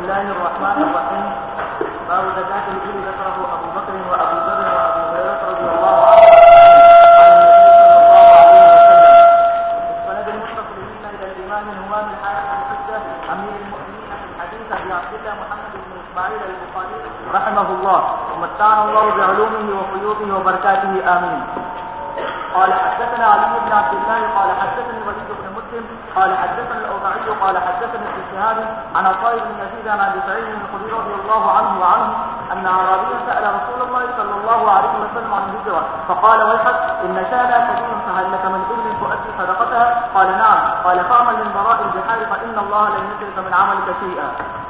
الله الرحمن الرحيم. باب زكاة الإبل ذكره أبو بكر وأبو ذر وأبو هريرة رضي الله عنهم عن النبي صلى الله عليه وسلم. السند المتصل بنا إلى الإمام الهمام الحارث بن حجة أمير المؤمنين في الحديث أبي عبد الله محمد بن إسماعيل البخاري رحمه الله، ومتعنا الله بعلومه وفيوضه وبركاته آمين. قال حدثنا علي بن عبد الله قال حدثني وليد بن مسلم قال حدثنا الأوزاعي قال حدثني ابن شهاب عن عطاء بن يزيد عن ابي سعيد الخدري رضي الله عنه وعنه ان اعرابيا سال رسول الله صلى الله عليه وسلم عن الهجره فقال ويحك ان شانا كثير فهل لك من ابل تؤدي صدقتها؟ قال نعم. قال فاعمل من براء البحار فان الله لن يشرك من عملك شيئا.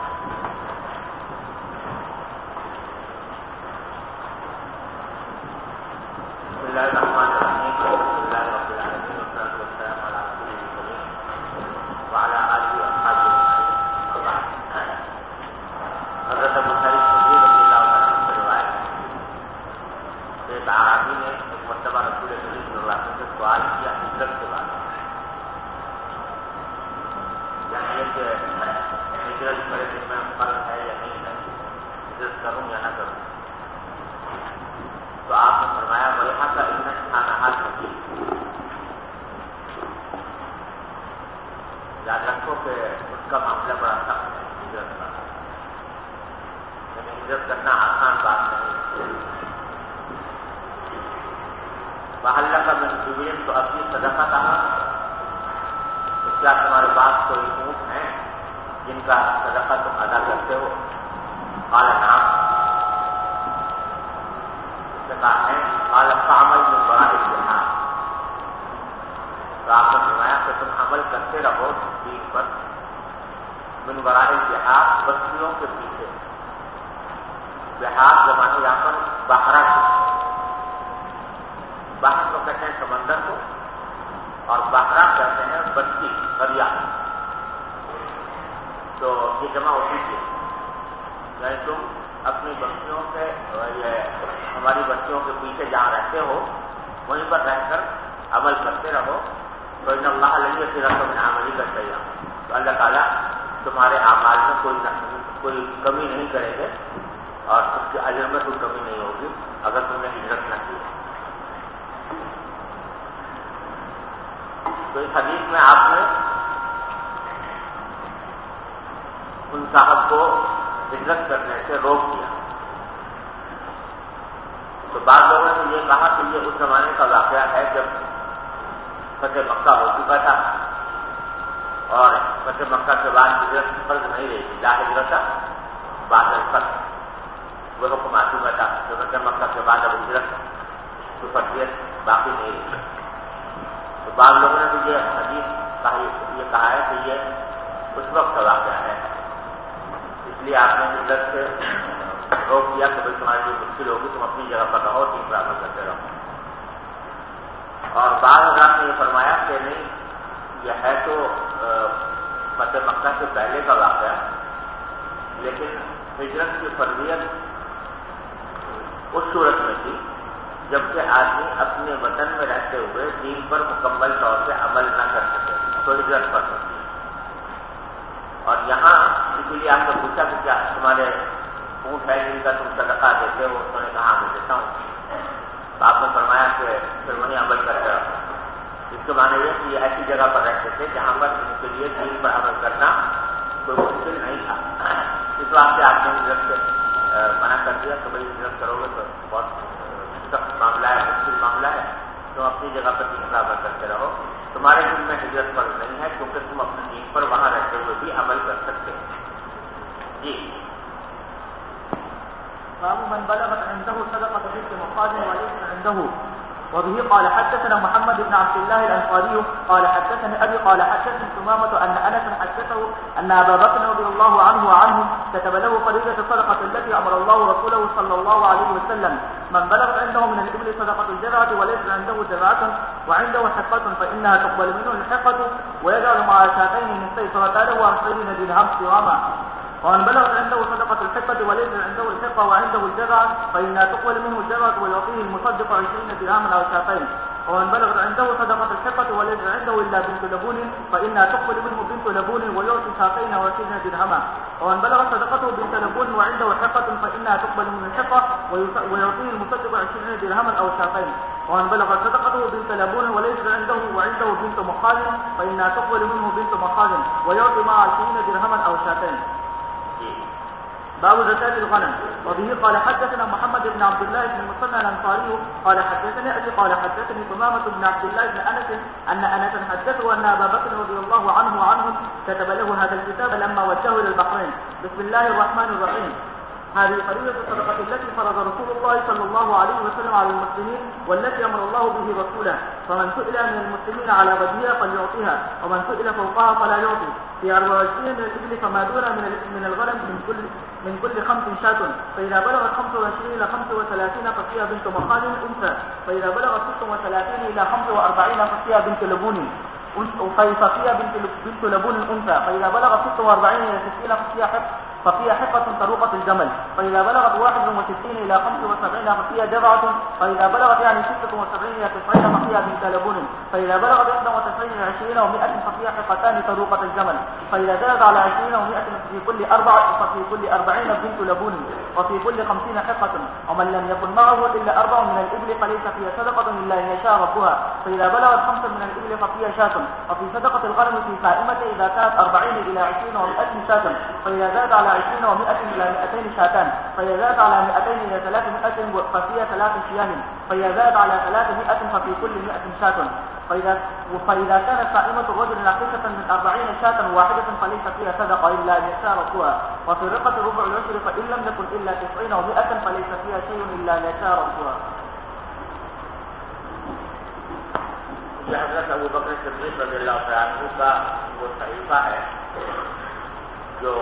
بسم الله الرحمن الرحيم. الحمد لله رب العالمين والصلاه والسلام على رسوله الكريم وعلى اله واصحابه اجمعين. وبعد، حضرت ابو سعید خدری رضی اللہ عنہ سے روایت ہے کہ اعرابی نے ایک مرتبہ رسول کریم صلی اللہ علیہ وسلم سے سوال کیا ہجرت کے بارے میں، یعنی یہ کہ ہجرت میرے دل میں فرض ہے یا نہیں ہے، ہجرت کروں یا نہ کروں. تو آپ نے فرمایا ویحا کا اتنا کھانا حال نہیں، یاد رکھو کہ اس کا معاملہ بڑا سخت ہے ہجرت کا، یعنی ہجرت کرنا آسان بات نہیں. محلہ کا میں جبین تو اپنی صدقہ کہا، تو کیا تمہارے پاس کوئی اونٹ ہیں جن کا صدقہ تم ادا کرتے ہو؟ قال نعم. ہے قال فعمل من وراء البحار. تو آپ نے فرمایا کہ تم عمل کرتے رہو دین پر من وراء البحار، بستیوں کے پیچھے. بحار زمانے یہاں پر بحرہ کو، بحر کو کہتے ہیں سمندر کو، اور بحرہ کہتے ہیں بستی دریا. تو یہ جمع ہوتی تھی، یعنی تم اپنی بستیوں سے ہماری بستیوں کے پیچھے جہاں رہتے ہو وہیں پر رہ کر عمل کرتے رہو. تو ان اللہ علیہ من عملی کا چاہیے، تو اللہ تعالیٰ تمہارے اعمال میں کوئی کمی نہیں کرے گے اور اس کے اجر میں کوئی کمی نہیں ہوگی اگر تم نے ہجرت نہ کی. تو اس حدیث میں آپ نے ان صاحب کو ہجرت کرنے سے روک دیا. تو بعض لوگوں نے یہ کہا کہ یہ اس زمانے کا واقعہ ہے جب فتح مکہ ہو چکا تھا اور فتح مکہ کے بعد ہجرت فرض نہیں رہی تھی. لا ہجرت بعد الفتح، وہ حکم آ چکا تھا کہ فتح مکہ کے بعد اب ہجرت کی فرضیت باقی نہیں رہی. تو بعض لوگوں نے بھی یہ حدیث یہ کہا ہے کہ یہ اس وقت کا واقعہ ہے، اس لیے آپ نے ہجرت سے روک دیا کہ بھائی تمہاری جو مشکل ہوگی تم اپنی جگہ پر رہو، تین پر عمل کرتے رہو. اور بعض حضرات نے یہ فرمایا کہ نہیں، یہ ہے تو فتح مکہ سے پہلے کا واقعہ، لیکن ہجرت کی فرضیت اس صورت میں تھی جبکہ آدمی اپنے وطن میں رہتے ہوئے دین پر مکمل طور سے عمل نہ کر سکے تو ہجرت فرض ہوتی ہے. اور یہاں اسی لیے آپ نے پوچھا کہ کیا تمہارے اونٹ ہے جن کا تم صدقہ دیتے ہو؟ انہوں نے کہا میں دیتا ہوں. تو آپ نے فرمایا کہ پھر وہیں عمل کرتے رہو. اس کے معنی یہ کہ یہ ایسی جگہ پر رہتے تھے جہاں پر ان کے لیے دین پر عمل کرنا کوئی مشکل نہیں تھا. اس واسطے آپ نے ہجرت سے منع کر دیا کہ بھائی ہجرت کرو گے تو بہت سخت معاملہ ہے، مشکل معاملہ ہے، تم اپنی جگہ پر دین پر عمل کرتے رہو. تمہارے دل میں ہجرت فرض نہیں ہے کیونکہ تم اپنے دین پر وہاں رہتے ہوئے بھی عمل کر سکتے ہو. جی. باب من بلغت عنده صدقة بنت مخاض وليس عنده. وبه قال حدثنا محمد بن عبد الله الأنصاري قال حدثني أبي قال حدثني ثمامة أن أنس حدثه أن أبا بكر رضي الله عنه وعنهم كتب له فريضة الصدقة التي أمر الله رسوله صلى الله عليه وسلم من بلغت عنده من الإبل صدقة الجرعة وليس عنده جرعة وعنده حقة فإنها تقبل منه الحقة ويجعل مع شاتين من سيطرة له 20 درهم صياما. ومن بلغت عنده صدقة الحقة وليس عنده الحقة وعنده الجرعة فإنها تقبل منه الجرعة ويعطيه المصدق 20 درهما أو شاتين. ومن بلغت عنده صدقة الحقة وليس عنده إلا بنت لبون فإنها تقبل منه بنت لبون ويعطي ساقين و20 درهما. ومن بلغت صدقته بنت لبون وعنده حقة فإنها تقبل منه الحقة ويعطيه المصدق 20 درهما أو ساقين. ومن بلغت صدقته بنت لبون وليس وعنده بنت مخاض فإنها تقبل منه بنت مخاض ويعطي معها 20 درهما أو ساقين. باب زكاة الغنم. وبه قال حدثنا محمد بن عبد الله بن المثنى الأنصاري قال حدثني أبي قال حدثني ثمامة بن عبد الله بن أنس أن أنس حدثه أن أبا بكر رضي الله عنه وعنهم كتب له هذا الكتاب لما وجهه إلى البحرين. بسم الله الرحمن الرحيم. هذه فريضة الصدقة التي فرض رسول الله صلى الله عليه وسلم على المسلمين والتي أمر الله به رسوله، فمن سئل من المسلمين على وجهها فليعطيها ومن سئل فوقها فلا يعطي. في 24 من الإبل فما دون من الغنم من كل 5 شاة، فإذا بلغت 25 إلى 35 ففيها بنت مخاض أنثى، فإذا بلغت 36 إلى 45 ففيها بنت لبون ففيها بنت لبون أنثى، فإذا بلغت 46 إلى 60 ففيها حقة طروقة الجمل، فإذا بلغت 61 إلى 75 ففيها جذعة، فإذا بلغت 76 إلى 90 ففيها بنت لبون، فإذا بلغت 91 إلى 20 و100 ففيها حقتان طروقة الجمل، فإذا زادت على 20 و100 ففي كل 40 بنت لبون، وفي كل 50 حقة. ومن لم يكن معه إلا 4 من الإبل فليس فيها صدقة إلا إن يشاء ربها، فإذا بلغت 5 من الإبل ففيها شاة. وفي صدقة الغنم في قائمة إذا كانت 40 إلى 20 و100 شاة، فإذا زاد على 20 و100 إلى 200 شاتان، فإذا زاد على 200 إلى 300 ففيها 3 شياه، فإذا زاد على 300 ففي كل 100 شاة. فإذا كانت قائمة الرجل ناقصة من 40 شاة واحدة فليس فيها صدقة إلا أن يشاء ربها. وفي رقة ربع العشر فإن لم يكن إلا 90 و100 فليس فيها شيء إلا أن يشاء ربها. یہ حضرت ابو بکر صدیق رضی اللہ تعالیٰ عنہ کا وہ صحیفہ ہے جو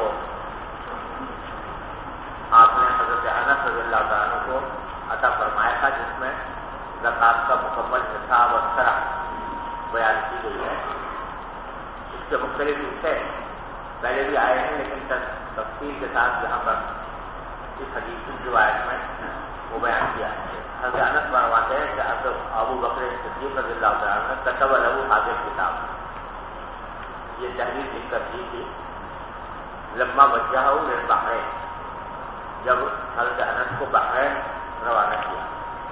آپ نے حضرت انس رضی اللہ تعالیٰ عنہ کو عطا فرمایا تھا، جس میں زکوٰۃ کا مکمل حساب اور شرح بیان کی گئی ہے. اس کے مختلف حصے پہلے بھی آئے ہیں، لیکن تفصیل کے ساتھ یہاں پر اس حدیث کی روایت میں وہ بیان کیا ہے. حضرت انس فرماتے ہیں کہ ابو بکر صدیق رضی اللہ تعالیٰ عنہ کتب له حاضر کتاب، یہ تحریر لکھ کر دی تھی لما وجہہ للبحرین، جب حضرت انس کو بحرین روانہ کیا.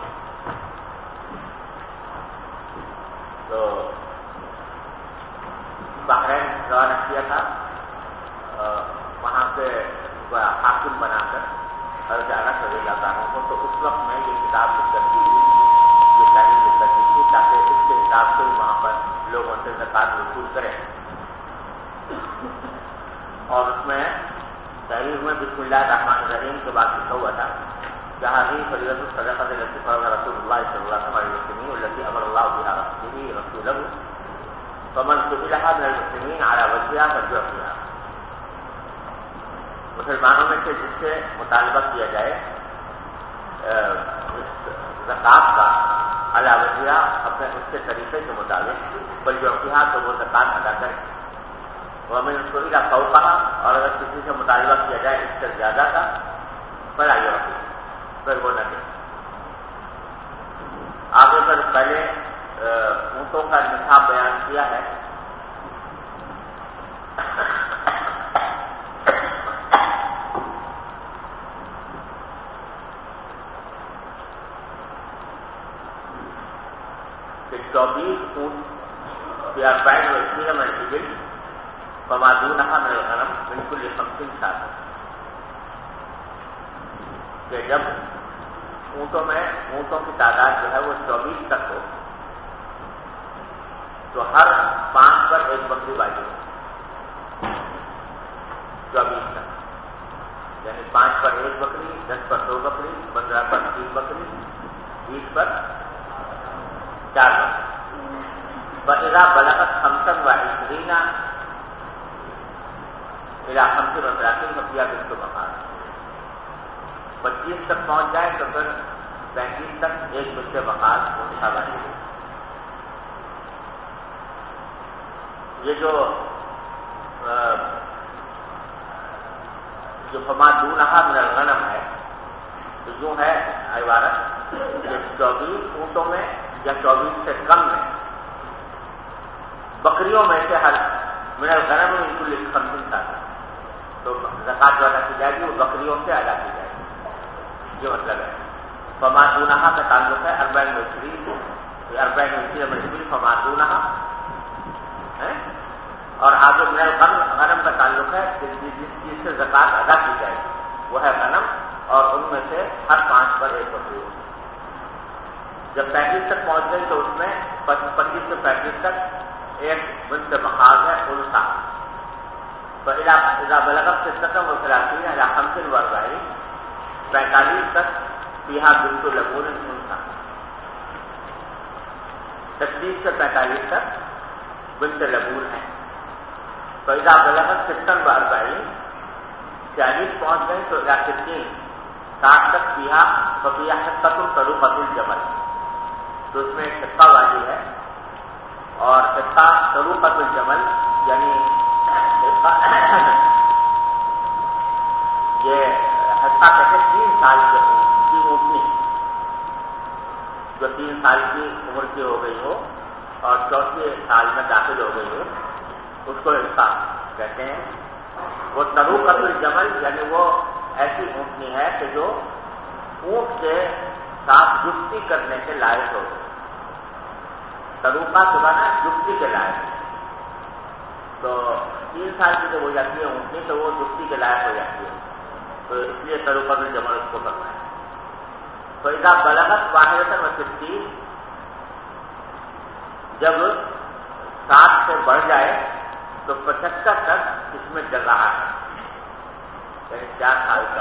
تو بحرین روانہ کیا تھا، وہاں پہ حاکم بنا کر حضرت انس رضی اللہ تعالیٰ عنہ کو. تو اس وقت میں یہ کتاب لکھ کر دی تھی، یہ تحریر لکھ کر دی تھی تاکہ اس کے حساب سے وہاں پر لوگوں سے زکوٰۃ وصول کریں. اور اس میں تحریر میں بسم اللہ الرحمن الرحیم کے بعد لکھا ہوا تھا جہاں بھی فریضۃ الصدقہ التي فرض رسول اللہ صلی اللہ علیہ وسلم علی المسلمین والتي امر اللہ بها رسولہ فمن سئلها من المسلمین علی وجہها فلیعطیها. مسلمانوں میں سے جس سے مطالبہ کیا جائے زکوٰۃ کا علی وجہها اپنے اس کے طریقے کے مطابق فلیعطیها تو وہ زکوٰۃ ادا کرے. ومن سئل فوقها اور اگر کسی سے مطالبہ کیا جائے اس سے زیادہ کا فلا یعطی پھر وہ نہ دے. آگے پر پہلے اونٹوں کا نصاب بیان کیا ہے. کہ 24 اونٹ في 24 من الإبل فما دونها من الغنم من كل 50 شاة. کہ جب اونٹوں کی تعداد جو ہے وہ 24 تک ہو تو ہر 5 پر ایک بکری واجب ہو. 24 تک یعنی 5 پر ایک بکری، 10 پر 2 بکری، 15 پر 3 بکری، 20 پر 4 بکری. فإذا بلغت 25 إلى 35 ففيها بنت مخاض. 25 تک پہنچ جائے تو پھر 35 تک ایک بنت مخاض انثى واجب ہے. یہ جو فما دونها من الغنم ہے تو یوں ہے عبارت کہ 24 اونٹوں میں یا 24 سے کم میں بکریوں میں سے ہر من الغنم من کل 50 سال تو زکات ادا کی جائے گی، وہ بکریوں سے ادا کی جائے گی، یہ مطلب ہے۔ فمادونہا کا تعلق ہے 40 فمادونہا ہے، اور آگے من الغنم کا تعلق ہے جس چیز سے زکات ادا کی جائے گی وہ ہے غنم، اور ان میں سے ہر 5 پر ایک بکری ہوگی۔ جب 35 تک پہنچ گئی تو اس میں 25 سے 35 تک ایک بنت مخاض ہے انثى، تو اذا بلغت 36 الى 45 45 تک فيها بنت لبون انثى، 36 سے 45 تک بنت لبون ہے۔ تو اذا بلغت 46 40 پہنچ گئے تو الى 60 تک فيها حصة طروقة الجمل، تو اس میں ایک حصہ واجب ہے، اور حصہ طروقة الجمل یعنی یہ حصہ کہتے 3 سال کی اونٹنی جو 3 سال کی عمر کی ہو گئی ہو اور 4 سال میں داخل ہو گئی ہو اس کو حصہ کہتے ہیں۔ وہ طروقة الجمل یعنی وہ ایسی اونٹنی ہے کہ جو اونٹ کے ساتھ جفتی کرنے کے لائق ہو گئی، طروقہ کے بعد جفتی کے لائق، تو 3 سال کی جب ہو جاتی ہے اونٹنی تو وہ جفتی کے لائق ہو جاتی ہے، تو اس لیے طروقة الجمل اس کو کرنا ہے۔ تو اذا بلغت 61 جب 60 سے بڑھ جائے تو 75 تک اس میں چل رہا ہے، یعنی 4 سال کا۔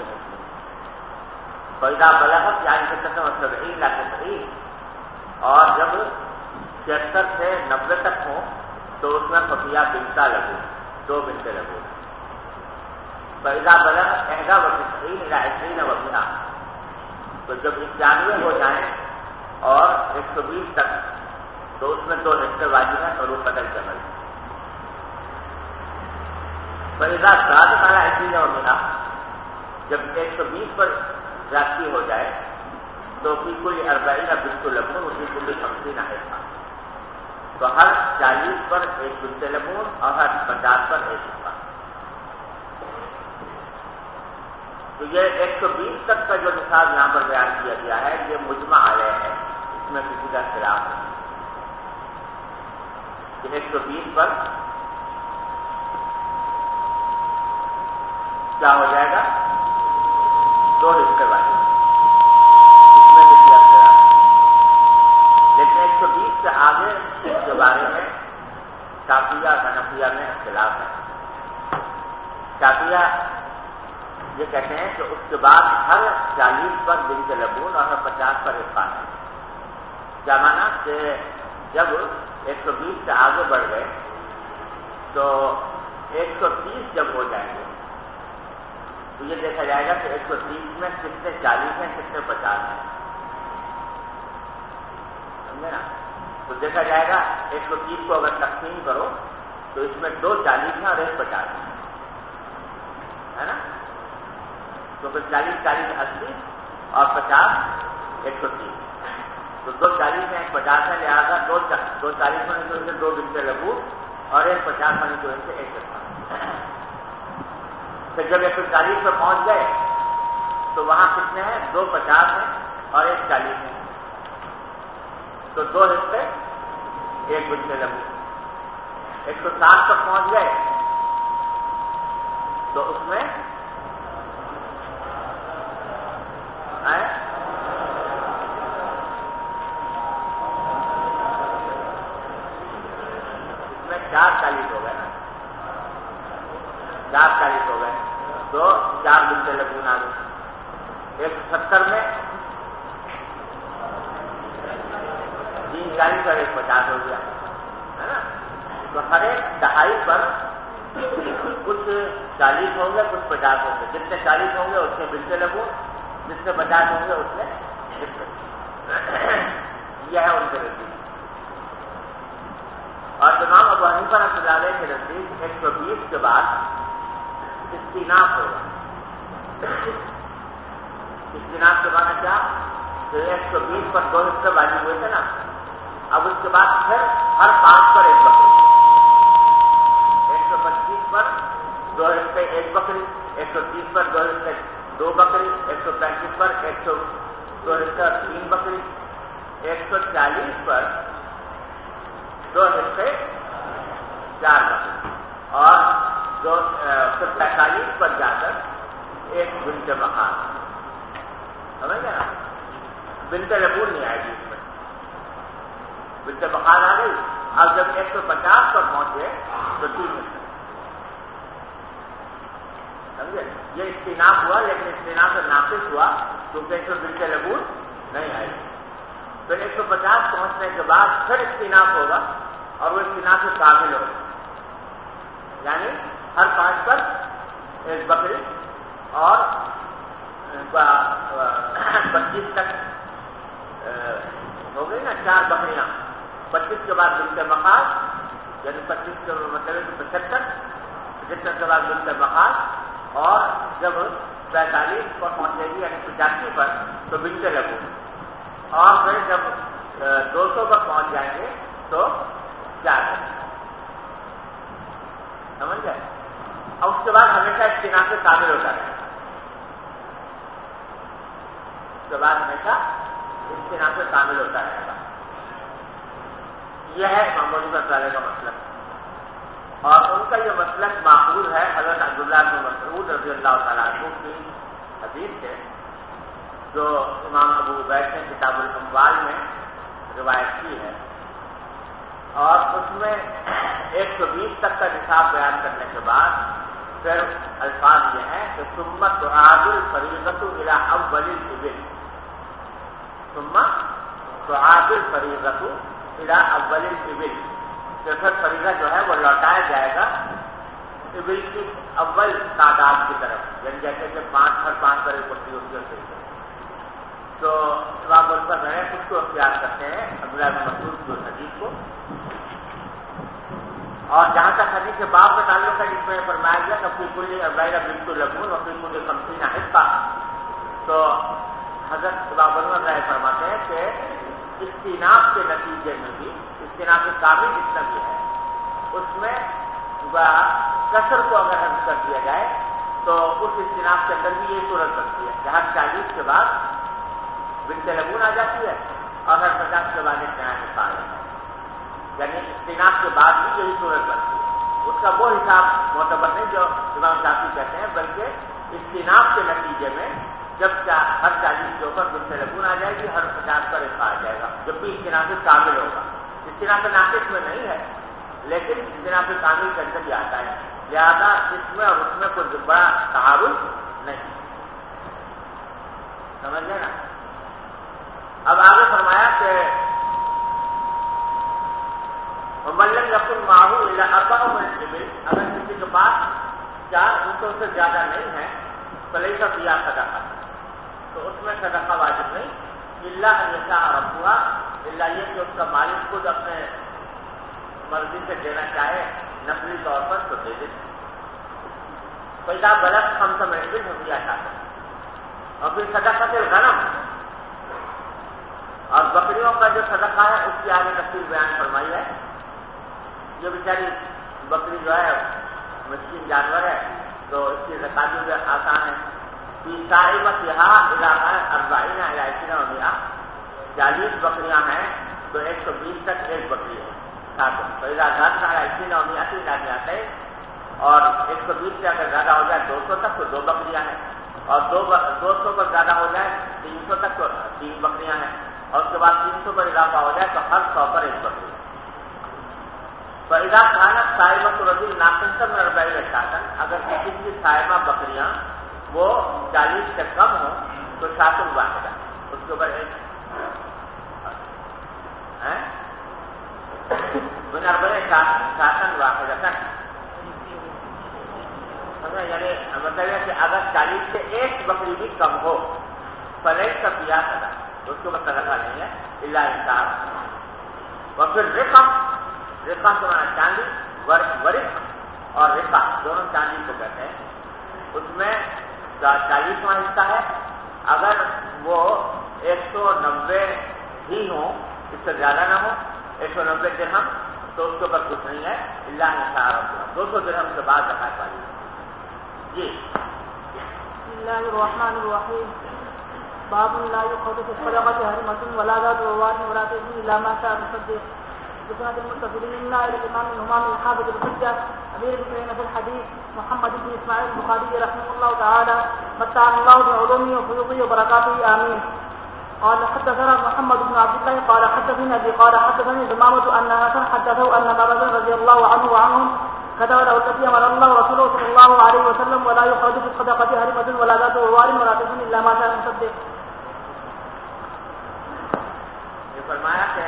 فإذا بلغت یعنی 70 اور جب 76 سے 90 تک ہوں تو اس میں ففیہ بنتا لگو 2 بنتے لگو۔ فإذا بلغت 91 إلى 20 وفیہ، تو جب 91 ہو جائیں اور 120 تک تو اس میں 2 حصے واجب ہیں اور وہ قتل جمل۔ فإذا زادت على 20 وفیہ، جب 120 پر زیادتی ہو جائے تو فی کل 40 بنت لبون وفی کل 50 حصہ، تو ہر 40 پر ایک بنت لبون اور ہر 50 پر ایک حصہ۔ تو یہ 120 تک کا جو نصاب یہاں پر بیان کیا گیا ہے یہ مجمع علیہ ہے، اس میں کسی کا اختلاف نہیں کہ 120 پر کیا ہو جائے گا 2 حصے والے، اس میں کسی کا اختلاف نہیں، لیکن 120 سے آگے اس کے بارے میں شافعیہ اور حنفیہ میں اختلاف ہے۔ شافعیہ یہ کہتے ہیں کہ اس کے بعد ہر 40 پر بنت لبون اور ہر 50 پر ایک خان ہے۔ کیا مانا کہ جب 120 سے آگے بڑھ گئے تو 130 جب ہو جائیں گے تو یہ دیکھا جائے گا کہ 130 میں کتنے 40 ہیں کتنے 50 ہیں، سمجھے نا؟ تو دیکھا جائے گا 130 کو اگر تقسیم کرو تو اس میں 2 40 ہیں اور 1 50 ہے نا، تو پھر 40 80 اور 50 130، تو 2 40 ہیں 1 50 ہے، لہٰذا 2 40 ہونے کی وجہ سے 2 بنتے لبو اور 1 50 ہونے کی وجہ سے 1 حصہ۔ پھر جب 140 پہ پہنچ گئے تو وہاں کتنے ہیں 2 50 ہیں اور 1 40 ہیں، تو 2 حصے 1 بنتے لبو۔ 160 تک پہنچ گئے تو اس میں اس میں 4 40 ہو گئے نا، 4 40 ہو گئے تو 4 بنتے لبون آ گئے۔ 170 میں 3 40 اور 1 50 ہو گیا ہے نا، تو ہر ایک دہائی پر کچھ 40 ہوں گے کچھ 50 ہوں گے، جتنے 40 ہوں گے اتنے بنتے لبون، جتنے 50 ہوں گے اتنے یہ ہے ان کے نزدیک۔ اور امام ابو حنیفہ رحمۃ اللہ علیہ کے نزدیک 120 کے بعد استیناف ہوگا۔ استیناف کے بعد کیا تو 120 پر 2 حصے واجب ہوئے تھے نا. اب اس کے بعد پھر ہر 5 پر 1 بکری. 125 پر 2 حصے 1 بکری, 130 پر 2 حصے 2 بکری, 135 پر 2 حصے 3 بکری, 140 پر 2 حصے 4 بکری, اور 245 پر جا کر 1 بنت مخاض. سمجھ گئے نا؟ بنت لبون نہیں آئے گی اس میں, بنت مخاض آ گئی. اب جب 150 پر پہنچے تو 3 حصے. سمجھے؟ یہ استیناف ہوا, لیکن استیناف سے ناقص ہوا کیونکہ اس میں بنت لبون نہیں آئی. پھر 150 پہنچنے کے بعد پھر استیناف ہوگا, اور وہ استیناف سے کامل ہوگا, یعنی ہر 5 پر 1 بکری, اور 25 تک ہو گئی نا 4 بکریاں. 25 کے بعد بنت مخاض, یعنی 25 کے مطلب 75, 75 کے بعد بنت مخاض, اور جب 45 پر پہنچے گی یعنی 85 پر تو بنت لبون, اور پھر جب 200 پر پہنچ جائیں گے تو 4 بکری. سمجھ گئے؟ اور اس کے بعد ہمیشہ استیناف سے کامل ہوتا رہے گا. اس کے بعد ہمیشہ استیناف سے کامل ہوتا رہے گا. یہ ہے امام ابو حنیفہ رحمۃ اللہ کا مسلک, اور ان کا یہ مسلک ماخوذ ہے حضرت عبداللہ بن مسعود رضی اللہ تعالیٰ عنہ کی حدیث سے, جو امام ابو عبید نے کتاب الاموال میں روایت کی ہے. اور اس میں 120 تک کا نصاب بیان کرنے کے بعد پھر الفاظ یہ ہیں کہ ثم تعاد الفریضۃ الی اول الابل, ثم تعاد الفریضۃ الی اول الابل, کہ پھر فریضہ جو ہے وہ لوٹایا جائے گا ابل کی اول تعداد کی طرف, یعنی جیسے کہ 5 ہر 5 پر 1 بکری ہوتی ہے. تو امام ابو حنیفہ اس کو اختیار کرتے ہیں عبداللہ بن مسعود کی حدیث کو. اور جہاں تک حدیث کے باب کا تعلق ہے جس میں فرمایا گیا کہ فی کل 40 بنت لبون و فی کل 50 حصہ, تو حضرت امام ابو حنیفہ فرماتے ہیں کہ استیناف کے نتیجے میں بھی, استیناف کے کامل جتنا بھی ہے اس میں کثر کو اگر حذف کر دیا جائے تو اس استیناف کے اندر بھی یہ صورت بنتی ہے کہ ہر 40 کے بعد بنت لبون آ جاتی ہے, اور ہر 50 کے بعد 1 نیا حصہ آ جاتا ہے. یعنی استیناف کے بعد بھی یہی صورت بنتی ہے. اس کا وہ حساب معتبر نہیں جو امام شافعی کہتے ہیں, بلکہ استیناف کے نتیجے میں جب ہر 40 کے اوپر بنت لبون آ جائے گی, ہر 50 پر 1 آ جائے گا, جب بھی استیناف کامل ہوگا. استیناف ناقص میں نہیں ہے, لیکن استیناف کامل کے اندر بھی آتا ہے. لہذا اس میں اور اس میں کوئی بڑا تعارض نہیں. سمجھ گئے نا؟ اب آگے فرمایا کہ ملن یقن ماہو الا 4 من الابل, اگر کسی کے پاس 4 اونٹوں سے زیادہ نہیں ہے فلیس فیہا صدقہ, تو اس میں صدقہ واجب نہیں. الا ان یشاء ربها, الا یہ کہ اس کا مالک خود اپنے مرضی سے دینا چاہے نفلی طور پر تو دے دے. فإذا بلغ 5 من الابل ففيها صدقہ. اور پھر صدقۃ الغنم, اور بکریوں کا جو صدقہ ہے اس کی آگے تفصیل بیان فرمائی ہے. یہ بیچاری بکری جو ہے مسکین جانور ہے, تو اس کی زکات بھی آسان ہے. صاحبت یہاں علاقہ 40 الی 20 40 بکریاں ہیں تو 120 تک 1 بکری ہے. فإذا زاد علی 20 اور 120 سے اگر زیادہ ہو جائے 200 تک تو 2 بکریاں ہیں, اور 200 پر زیادہ ہو جائے 300 تک تو 3 بکریاں ہیں, اور اس کے بعد 300 پر اضافہ ہو جائے تو ہر 100 پر 1 بکری. فإذا كانت صاحبۃ الرجل ناقصۃ من 40 شاة, اگر کسی کی صاحبہ بکریاں وہ 40 سے کم ہوں تو شاۃ واحدہ, اس کے اوپر 1 من 40 شاۃ واحدہ. یعنی مطلب ہے کہ اگر 40 سے 1 بکری بھی کم ہو فلیس فیہا صدقہ, تو اس کے اوپر صدقہ نہیں ہے الا انصاف. اور پھر رقہ کے معنی چاندی, ورق اور رقہ دونوں چاندی کو کہتے ہیں. اس میں 40واں حصہ ہے, اگر وہ 190 ہی ہوں، اس سے زیادہ نہ ہو، 190 درہم تو اس کے اوپر کچھ نہیں ہے، اللہ نصار 200 درہم کے بعد زکات والی ہے۔ جی بسم اللہ الرحمن الرحیم، باب لا يؤخذ في الصدقة هرمة ولا ذات وواد ولا تزن إلا ما شاء مصدق. بسند المتصلين إلا إلى الإمام الهمام الحافظ الحجة أمير المؤمنين في الحديث محمد بن إسماعيل البخاري رحمه الله تعالى متعنا الله بعلومه وفيوضه وبركاته آمين. قال حدثنا محمد بن عبد الله قال حدثني أبي قال حدثني زمامة أن أناسا حدثه أن مرضا رضي الله عنه وعنهم كتب له الذي أمر الله ورسوله صلى الله عليه وسلم ولا يخرج في الصدقة هرمة ولا ذات وواد ولا تزن إلا ما شاء مصدق. فرمایا کہ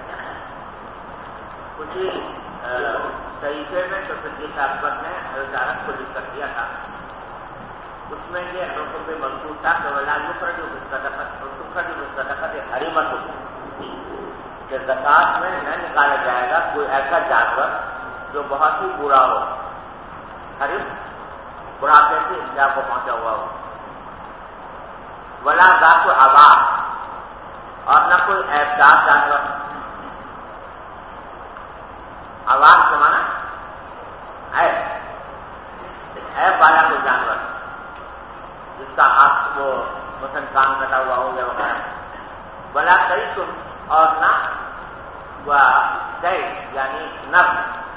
کچھ صحیفے میں تو صدیق اکبر نے وزارت کو لکھ کر دیا تھا، اس میں یہ حکم پہ مذکور تھا کہ ولا یخرج بالصدقۃ حریمۃ، کہ زکات میں نہ نکالا جائے گا کوئی ایسا جانور جو بہت ہی برا ہو، حریم بڑھاپے سے انتہا کو پہنچا ہوا ہو، ولا ذات آباد اور نہ کوئی ایبدار جانور، آواز کے مانا ایب والا کوئی جانور جس کا ہاتھ وہ مثلاً کام کٹا ہوا ہو یا وغیرہ، بلا کئی تم اور نہ یعنی نر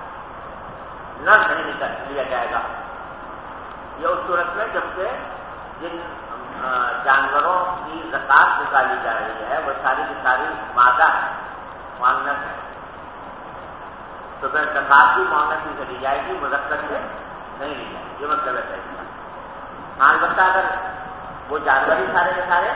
نہیں نکل لیا جائے گا، یہ اس صورت میں جبکہ جن جانوروں کی زکات نکالی جا رہی ہے وہ ساری کی ساری مادہ ہے، مؤنث ہے، تو پھر زکات بھی مؤنث ہی سے لی جائے گی، مذکر سے نہیں لی جائے گی، یہ مطلب ہے۔ ہاں البتہ اگر وہ جانور ہی سارے کے سارے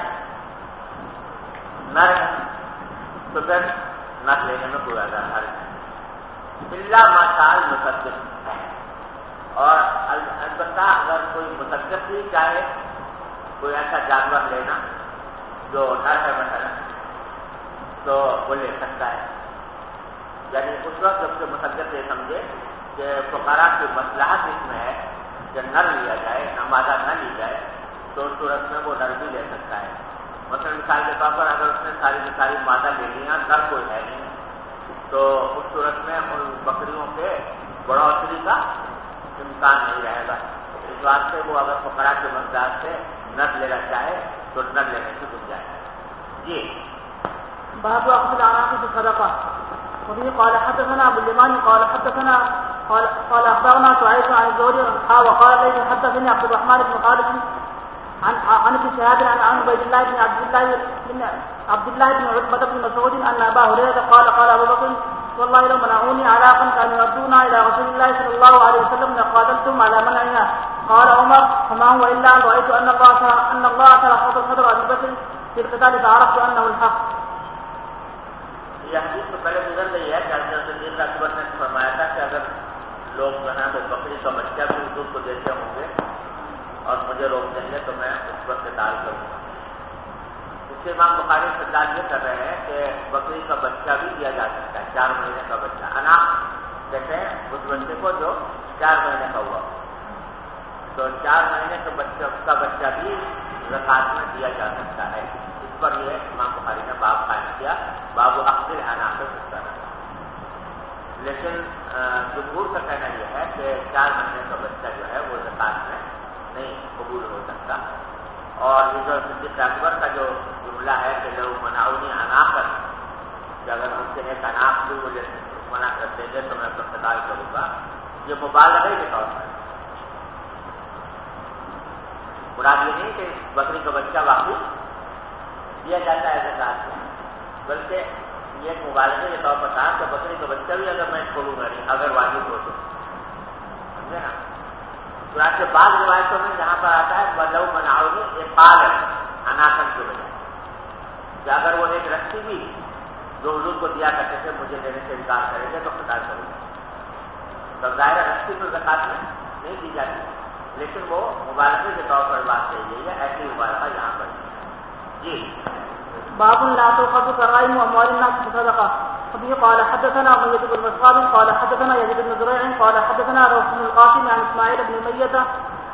نر ہیں تو پھر نر لینے میں کوئی اعتراض نہیں، اللہ ماشاء مصدق، اور البتہ اگر کوئی مصدق بھی چاہے کوئی ایسا جانور لینا جو نر ہے مثلا تو وہ لے سکتا ہے، یعنی اس وقت جب کہ مصدق یہ سمجھے کہ فقراء کی مصلحت اس میں ہے کہ نر لیا جائے، مادہ نہ لی جائے، تو اس صورت میں وہ نر بھی لے سکتا ہے۔ مثلا مثال کے طور پر اگر اس نے ساری کی ساری مادہ لے لیا، نر کوئی ہے نہیں، تو اس صورت میں ان بکریوں کے بڑھوتری کا امکان نہیں رہے گا، اس واسطے وہ اگر فقراء کے مقدار سے نر لینا چاہے تو نر لینے کی گنجائش ہے۔ جی باب اخذ العناق في الصدقة. وفيه قال حدثنا ابو اليمان قال حدثنا قال اخبرنا سعيد عن الزهري وقال ليس حدثني عبد الرحمن بن خالد عن ابن شهاب عن عبيد الله بن عبد الله بن عتبة بن مسعود ان ابا هريرة قال قال ابو بكر والله لو منعوني علاقا كانوا يردون الى رسول الله صلى الله عليه وسلم لقاتلتم على منعنا. قال عمر فما هو الا ان رايت ان الله شرح صدر ابي بكر في القتال فعرفت انه الحق. یہ حدیث تو پہلے گزر گئی ہے کہ حضرت صدیق اکبر نے فرمایا تھا کہ اگر لوگ جو ہے تو بکری کا بچہ بھی حضور کو دیتے ہوں گے اور مجھے روک دیں گے تو میں اس پر قتال کروں گا۔ اس سے امام بخاری استدلال یہ کر رہے ہیں کہ بکری کا بچہ بھی دیا جا سکتا ہے، 4 مہینے کا بچہ، اناق کہتے ہیں اس بچے کو جو 4 مہینے کا ہوا، تو 4 مہینے کے بچے کا بچہ بھی زکات میں دیا جا سکتا ہے۔ اس پر یہ امام بخاری نے باب قائم کیا، باب اخذ العناق سے سکتا ہے۔ لیکن جمہور کا کہنا یہ ہے کہ 4 مہینے کا بچہ جو ہے وہ زکات میں نہیں قبول ہو سکتا، اور یہ جو صدیق اکبر کا جو جملہ ہے کہ لو منعونی عناقا، کہ اگر مجھ سے ایک عناق بھی مجھے منع کر دیں گے تو میں اس پر قتال کروں گا، یہ مبالغے کے طور پر مراد یہ نہیں کہ بکری کا بچہ واقعی دیا جاتا ہے زکات میں، بلکہ یہ ایک مبالغے کے طور پر تھا کہ بکری کا بچہ بھی اگر میں کھولوں گا نہیں اگر واجب ہو تو، سمجھے نا؟ چنانچہ بعض روایتوں میں جہاں پر آتا ہے لو منعونی اقال عناقا کی وجہ کہ اگر وہ ایک رسی بھی جو حضور کو دیا کرتے تھے مجھے دینے سے انکار کریں گے تو قتال کریں گے، تو ظاہر رسی تو زکات میں نہیں دی جاتی، لیکن وہ مبالغے کے طور پر بات کہی گئی ہے، ایسی مبالغہ یہاں پر۔ جی باب لا تؤخذ كرائم اموال الناس بصدقه. وبه قال حدثنا أمية بن مسعود قال حدثنا يزيد بن زريع قال حدثنا روح بن القاسم عن اسماعيل بن أمية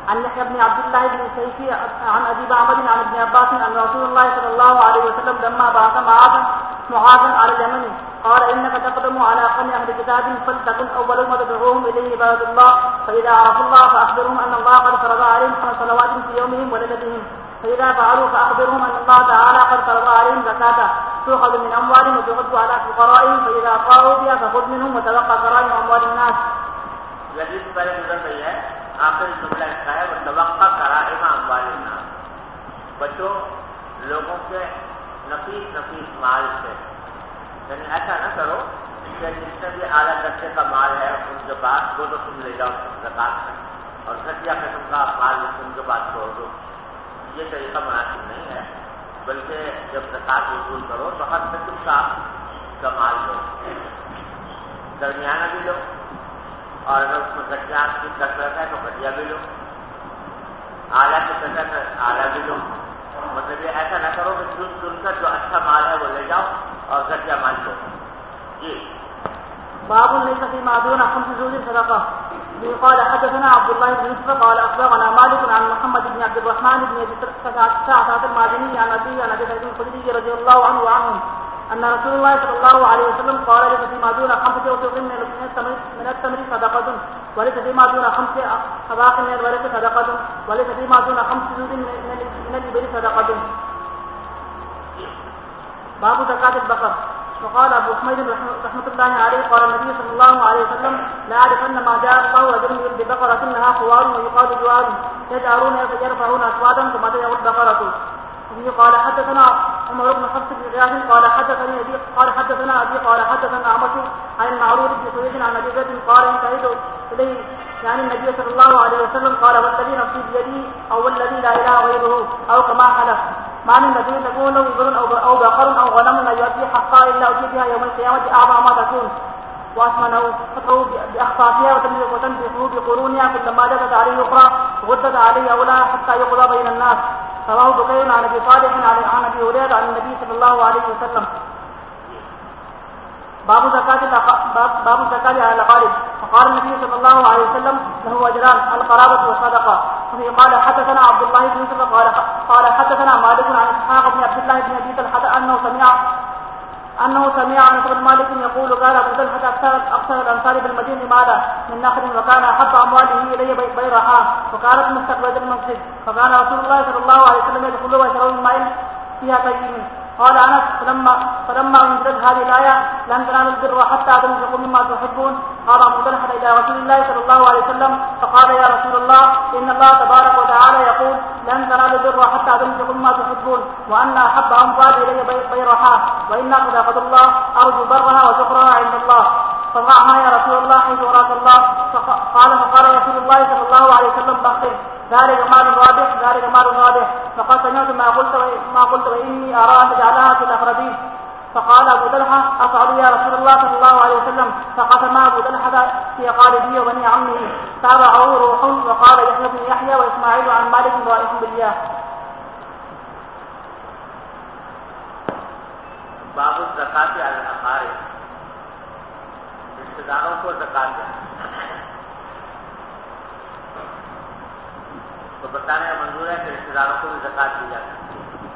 عن يحيى بن عبد الله بن سيفي عن ابي معبد عن ابن عباس ان رسول الله صلى الله عليه وسلم لما بعث معاذا على اليمن قال انك تقدم على قوم اهل كتاب فلتكن اول ما تدعوهم اليه عباده الله فاذا عرفوا الله فاخبرهم ان الله قد فرض عليهم 5 صلوات في يومهم وليلتهم فاذا فعلوا فاخبرهم ان الله تعالى قد فرض عليهم زكاه تؤخذ من اموالهم وترد على فقرائهم فاذا قاموا بها فخذ منهم وتبقى كرائم اموال الناس. جس پر گزر رہی ہے آخری جملہ اس کا ہے وہ توقع کرائم اموال الناس. بچو لوگوں کے نفیس مال سے، یعنی ایسا نہ کرو کہ جس سے بھی اعلیٰ درجے کا مال ہے ان کے پاس وہ تو تم لے جاؤ زکات میں، اور گھٹیا قسم کا مال ان کے پاس چھوڑ دو. یہ طریقہ مناسب نہیں ہے، بلکہ جب زکات وصول کرو تو ہر قسم کا مال لو، درمیانہ بھی لو، اور اگر اس میں گھٹیا کی کثرت ہے تو گھٹیا بھی لو، اعلیٰ کی کثرت ہے اعلیٰ بھی لو. مطلب یہ ایسا نہ کرو کہ چن کر جو اچھا مال ہے وہ لے جاؤ اور گھٹیا مال لو. جی باب ليس فيما دون 5 زوج صدقه. قال حدثنا عبد الله بن يوسف قال اخبرنا مالك عن محمد بن عبد الرحمن بن ابي سعد المازني عن ابي سعيد الخدري رضي الله عنه وعنهم ان رسول الله صلى الله عليه وسلم قال ليس فيما دون 5 اوسق من التمر صدقه وليس فيما دون 5 صداق من الورق صدقه وليس فيما دون 5 زوج من الابل صدقه. باب زكاة البقر. وقال ابو حميد رحمه الله عليه قال النبي صلى الله عليه وسلم لا اعرفن ما جاء الله رجل ببقرة لها خوار ويقال جوار يجعلون يرفعون اصواتهم ثم تدعو البقرة. قال حدثنا عمر بن حفص بن غياث قال حدثنا ابي قال حدثنا عمش عن المعروف بن سويد عن ابي ذر قال انتهيت اليه يعني النبي صلى الله عليه وسلم قال والذي نفسي بيده او الذي لا اله غيره او كما حلف ما من نبي تكون له ابن او بقر او غنم لا يؤدي حقا الا اتي بها يوم القيامه اعظم ما تكون واسمنه فتحه باخفافها وتنبحه بقرونها كلما جدت عليه اخرى غدت عليه اولى حتى يقضى بين الناس. رواه بكير عن ابي صالح عن ابي هريره عن النبي صلى الله عليه وسلم. باب زكاة على الأقارب. فقال النبي صلى الله عليه وسلم له أجران القرابة والصدقة. قال حدثنا عبد الله بن يوسف قال حدثنا مالك عن إسحاق بن عبد الله بن أبي طلحة أنه سمع أنس بن مالك يقول قال أبو طلحة أكثر الأنصار بالمدينة مالا من نخل وكان أحب أمواله إلي بيرحاء وكانت مستقبلة المسجد فكان رسول الله صلى الله عليه وسلم يدخل ويشرب من ماء فيها طيب. قال أنس فلما أنزلت هذه الآية لن تنالوا البر حتى تنفقوا مما تحبون قال أبو طلحة إلى رسول الله صلى الله عليه وسلم فقال يا رسول الله إن الله تبارك وتعالى يقول لن تنالوا البر حتى تنفقوا مما تحبون وأن أحب أموالي إلي بيرحاء وإن صدقة الله أرجو برها وشكرها عند الله فضعها يا رسول الله حيث أراك الله. فقال رسول الله صلى الله عليه وسلم بخير ذلك مال رابح فقد سمعت ما قلت وإني أرى أن تجعلها في الأقربين. فقال أبو طلحة أفعل يا رسول الله صلى الله عليه وسلم. فقسم أبو طلحة في قاربه وبني عمه تابعه روح وقال يحيى بن يحيى وإسماعيل عن مالك وائف بالياء. باب الزکات علی الاقارب. رشتہ داروں کو زکات دینا تو بتانے کا منظور ہے کہ رشتہ داروں کو بھی زکات دی جاتی ہے.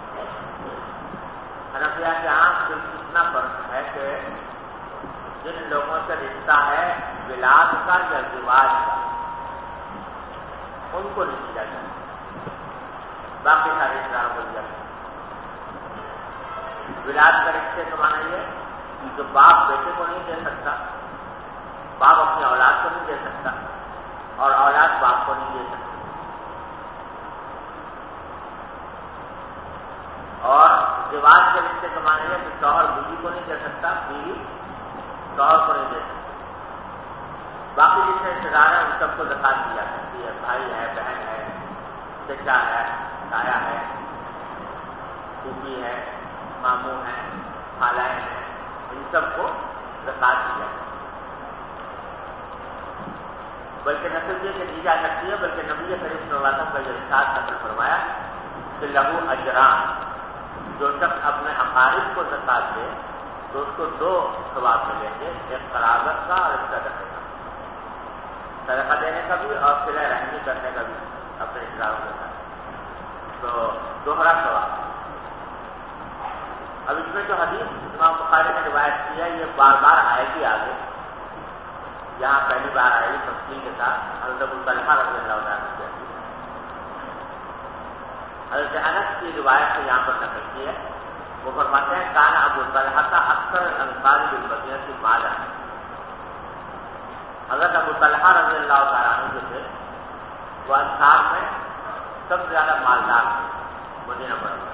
حنفیہ کے یہاں صرف اتنا فرق ہے کہ جن لوگوں سے رشتہ ہے ولاد کا یا زواج کا ان کو نہیں دیا جاتا، باقی سارے رشتہ داروں کو دیا جاتا. ولاد کا رشتے کا مانا یہ کہ باپ بیٹے کو نہیں دے سکتا، باپ اپنی اولاد کو نہیں دے سکتا اور اولاد باپ کو نہیں دے سکتا. اور زواج کے رشتے کا مانا یہ کہ شوہر بیوی کو نہیں دے سکتا، بیوی شوہر کو نہیں دے سکتا. باقی جتنے رشتے دار ہیں ان سب کو زکات دی جا سکتی ہے. بھائی ہے، بہن ہے، چچا ہے، تایا ہے، پھوپھی ہے، ماموں ہیں، خالائیں ہیں، ان سب کو زکات دی جاتی ہے. بلکہ نہ صرف یہ کہ دی جا سکتی ہے بلکہ نبی کریم صلی اللہ علیہ وسلم کا جو ارشاد نقل فرمایا کہ لہو اجران، جو شخص اپنے اقارب کو زکات دے تو اس کو 2 ثواب ملیں گے، ایک قرابت کا اور ایک صدقے کا. صدقہ دینے کا بھی اور صلہ رحمی کرنے کا بھی. اب داروں کے ساتھ، تو دوہرا ثواب۔ اب اس میں جو حدیث امام بخاری نے روایت کی ہے یہ بار بار آئے گی آگے، یہاں پہلی بار آئے گی تفصیل کے ساتھ حضرت ابو طلحہ رضی اللہ عنہ سے۔ حضرت انس کی روایت سے یہاں پر نقل کی ہے، وہ فرماتے ہیں کان ابو طلحہ کا اکثر انصار بالمدینہ سے مالا، حضرت ابو طلحہ رضی اللہ تعالیٰ عنہ جو تھے وہ انصار میں سب سے زیادہ مالدار تھے مدینہ منورہ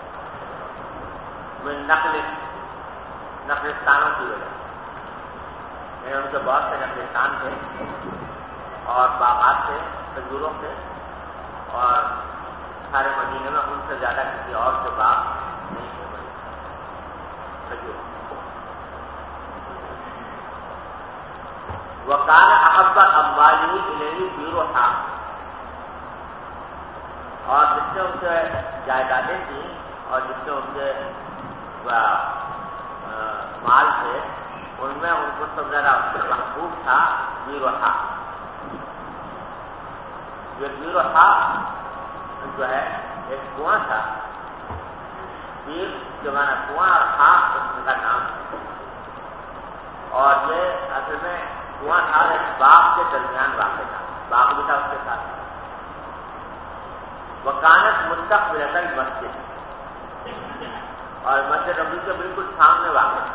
میں، نخلستانوں کی وجہ سے ان کے بہت سے نخلستان تھے اور باغات تھے کھجوروں کے، اور سارے مدینے میں ان سے زیادہ کسی اور کے باغ نہیں تھے کھجور۔ وکان احب اموالی الیہ بیرھا، اور جس سے ان کے جائیدادیں تھیں اور جس سے ان کے مال تھے ان میں ان کو سب زیادہ محبوب تھا بیرھا۔ یہ بیرھا جو ہے ایک کنواں تھا، بیر جو مانا کنواں اور ہا اس کا نام ہے، اور یہ اصل میں کنواں تھا ایک باغ کے درمیان واقع تھا، باغ بھی تھا اس کے ساتھ۔ وکانت مستقبلۃ المسجد، اور مسجد نبوی کے بالکل سامنے واقع تھا۔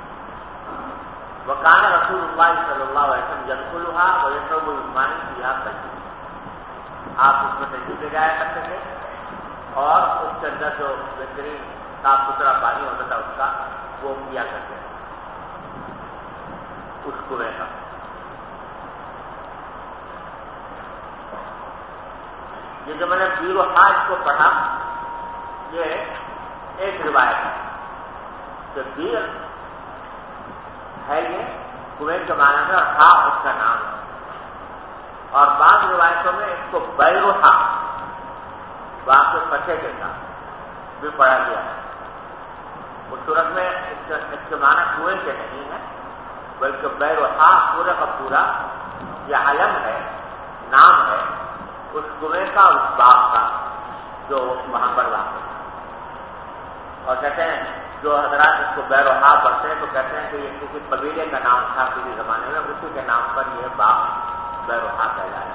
وکان رسول اللہ صلی اللہ علیہ وسلم یدخلها ویشرب الماء فیہا قلیلا، آپ اس میں تشریف لے جایا کرتے تھے اور اس کے اندر جو بہترین صاف ستھرا پانی ہوتا تھا اس کا وہ پیا کرتے تھے اس کنویں کا۔ یہ جو میں نے بیرھا اس کو پڑھا یہ ایک روایت ہے کہ بیر ہے یہ کنویں کے معنی میں اور ہا اس کا نام ہے، اور بعض روایتوں میں اس کو بیرھا باغ کے فتح کے ساتھ بھی پڑھا گیا ہے۔ اس صورت میں اس کے معنی کنویں کے نہیں ہے بلکہ بیرھا پورا کا پورا یہ علم ہے، نام ہے اس کنویں کا، اس باغ کا جو وہاں پر واقع ہے۔ اور کہتے ہیں جو حضرات اس کو بیرھا پڑھتے ہیں تو کہتے ہیں کہ یہ کسی قبیلے کا نام تھا کسی زمانے میں، اسی کے نام پر یہ باغ بیرھا کہلایا۔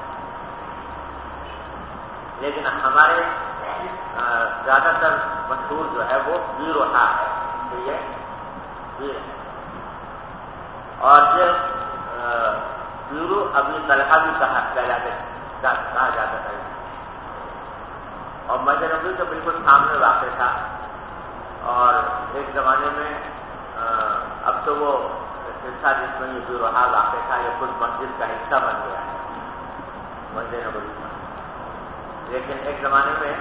لیکن ہمارے زیادہ تر مشہور جو ہے وہ بیرھا ہے کہ یہ بیر ہے، اور یہ بیرو ابی طلحہ بھی کہا جاتا تھا، اور مسجد نبوی کے بالکل سامنے واقع تھا، اور ایک زمانے میں اب تو وہ سلسلہ جس میں یہ بیرھا واقع تھا یہ خود مسجد کا حصہ بن گیا ہے مسجد نبوی کا، لیکن ایک زمانے میں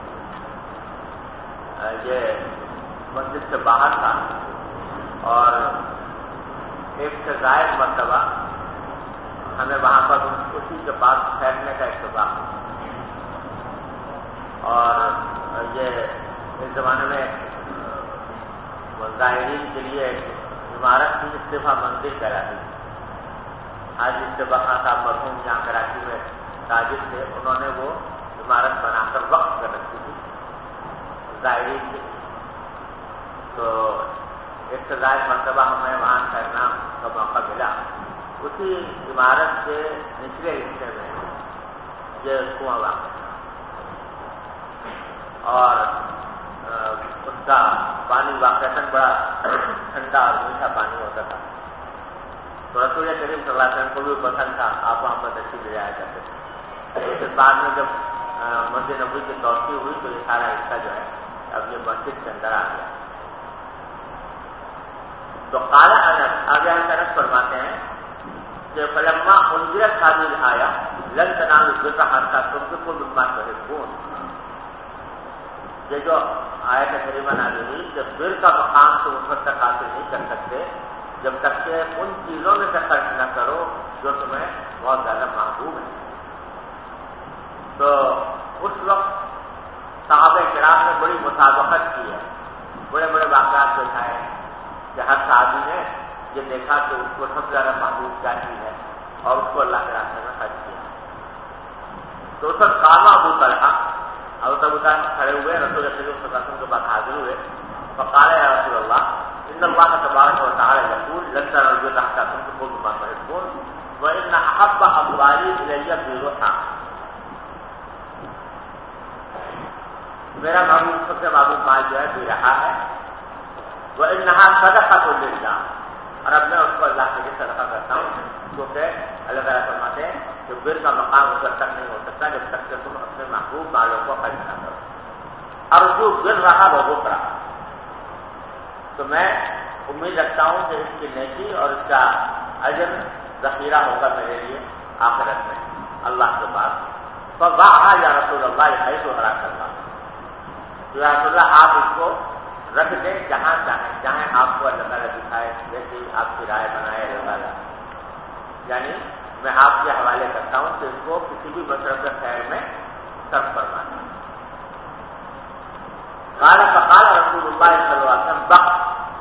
یہ مسجد سے باہر تھا، اور ایک سے زائد مرتبہ ہمیں وہاں پر اسی کے پاس ٹھہرنے کا اتفاق، اور یہ اس زمانے میں ظاہرین کے لیے ایک عمارت کی استفا منزل کہلاتی تھی۔ آج استفا خان صاحب مرحوم یہاں کراچی میں تاجر تھے، انہوں نے وہ عمارت بنا کر وقف کر رکھی تھی ظاہرین کے لیے، تو ایک سے زائد مرتبہ ہمیں وہاں ٹھہرنا کا موقع ملا۔ اسی عمارت کے نچلے حصے میں یہ کنواں واقع تھا، اور اس کا پانی واقعتاً بڑا ٹھنڈا اور میٹھا پانی ہوتا تھا، تو رسول کریم صلی اللہ علیہ وسلم کو بھی پسند تھا، آپ وہاں پر تشریف لے جایا کرتے تھے۔ پھر بعد میں جب مسجد نبوی کی توسیع ہوئی تو یہ سارا حصہ جو ہے اب یہ مسجد کے اندر آ گیا۔ تو قال انس، آگے انس فرماتے ہیں کہ فلما انزلت هذه الآية لن تنالوا البر حتى تنفقوا مما تحبون، یہ جو آیت کریمہ نازل ہوئی کہ بر کا مقام تم اس وقت تک حاصل نہیں کر سکتے جب تک کہ ان چیزوں میں سے خرچ نہ کرو جو تمہیں بہت زیادہ محبوب ہے۔ تو اس وقت صحابہ کرام نے بڑی مسابقت کی ہے، بڑے بڑے واقعات دکھائے کہ ہر صحابی نے یہ دیکھا کہ اس کو سب سے زیادہ محبوب کیا چیز ہے اور اس کو اللہ کے راستے میں خرچ کیا۔ تو اس وقت قام ابو طلحہ کھڑے ہوئے رسول کریم صلی اللہ علیہ وسلم کے بعد حاضر ہوئے. فقال یا رسول اللہ ان اللہ تبارک وتعالی یقول لن تنالوا حتى تنفقوا مما تحبون وان احب اموالي الي بروحا. میرا محبوب سب سے محبوب مال جو ہے بے رہا ہے. وانها صدقۃ للہ, اور اب میں اس کو اللہ کے لیے صدقہ کرتا ہوں, کیونکہ اللہ تعالیٰ فرماتے ہیں کہ بر کا مقام اس وقت تک نہیں ہو سکتا جب تک کہ تم اپنے محبوب مالوں کو خرچ نہ کرو. اور جو گر رہا وہ رک رہا, تو میں امید رکھتا ہوں کہ اس کی نیکی اور اس کا اجر ذخیرہ ہوگا میرے لیے آخرت میں اللہ کے پاس. فواہا یا رسول اللہ ہے تو ہرا کرنا, یا رسول اللہ آپ اس کو رکھ دیں جہاں چاہیں, جہاں آپ کو اللہ تعالیٰ دکھائے, جیسی آپ کی رائے بنائے اللہ تعالیٰ. یعنی میں آپ کے حوالے کرتا ہوں کہ اس کو کسی بھی مصرف خیر میں صرف فرمانا. قال فقال رسول اللہ صلی اللہ علیہ وسلم بق,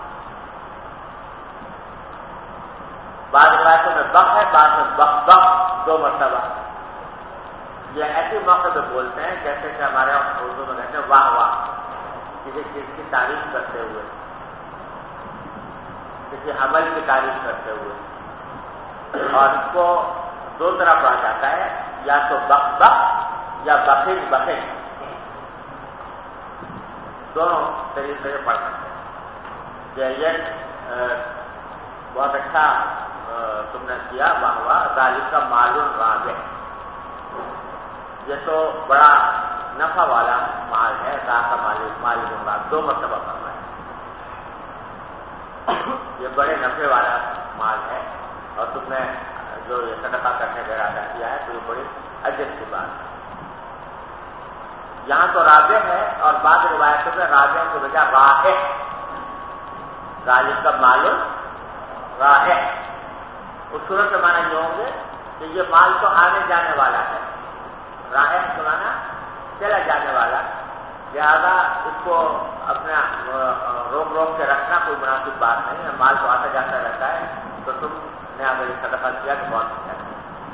بعض روایتوں میں بق ہے, بعض میں بق بق 2 مرتبہ. یہ ایسے موقع پہ بولتے ہیں جیسے کہ ہمارے اردو میں کہتے ہیں واہ واہ, کسی چیز کی تعریف کرتے ہوئے, کسی عمل کی تعریف کرتے ہوئے. اور اس کو 2 طرح پڑھا جاتا ہے, یا تو بق بق یا بخیل بخیل, دونوں طریقے سے پڑھ سکتے ہیں. کہ یہ بہت اچھا تم نے کیا, واہ واہ, ذالک کا معلوم رابح, یہ تو بڑا نفع والا مال ہے, ذات کا مال 2 مرتبہ فرمایا. یہ بڑے نفع والا مال ہے اور تم نے جو یہ صدقہ کرنے کا ارادہ کیا ہے تو یہ بڑی اجر کی بات ہے. یہاں تو رابح ہے, اور بعض روایتوں میں رابح کی وجہ راہ, ذالک کا معلوم راہ. اس صورت میں مانا یہ ہوں گے کہ یہ مال تو آنے جانے والا ہے, راہ کے مانا چلا جانے والا, لہذا اس کو اپنا روک روک کے رکھنا کوئی مناسب بات نہیں ہے. مال تو آتا جاتا رہتا ہے, تو تم نے اگر یہ صدقہ کیا تو بہت اچھا ہے.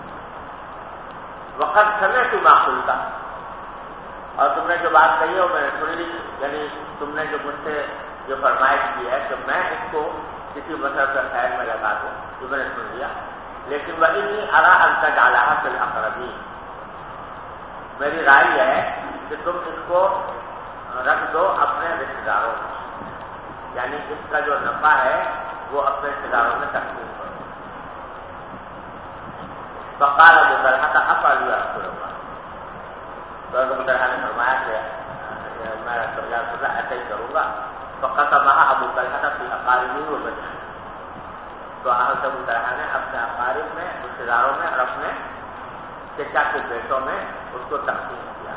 وقت سمے تو معقول کا, اور تم نے جو بات کہی ہے وہ میں نے سن لی, یعنی تم نے جو مجھ سے جو فرمائش کی ہے کہ میں اس کو کسی مذہب کا خیر میں لگا دوں, جو میں نے سن لیا. لیکن وہ انی ارا انتا ڈالا فی الاقربین, میری رائے یہ ہے کہ تم اس کو رکھ دو اپنے رشتے داروں میں, یعنی اس کا جو نفع ہے وہ اپنے رشتے داروں میں تقسیم کرو. فقال ابو طلحہ افعل یا رسول اللہ, تو ابو طلحہ نے فرمایا کہ میں رسول اللہ ایسا ہی کروں گا. فقسمها ابو طلحہ فی اقاربہ و بنیہ, تو حضرت ابو طلحہ نے اپنے اقارب میں, رشتے داروں میں اور اپنے چچا کے بیٹوں میں اس کو تقسیم کیا.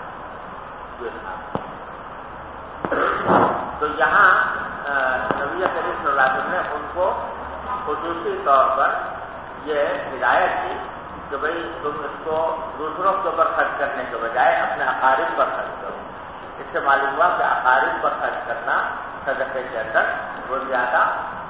تو یہاں نبی کریم صلی اللہ علیہ وسلم نے ان کو خصوصی طور پر یہ ہدایت کی کہ بھئی تم اس کو دوسروں کے اوپر خرچ کرنے کے بجائے اپنے اقارب پر خرچ کرو. اس سے معلوم ہوا کہ اقارب پر خرچ کرنا صدقے کے اندر وہ زیادہ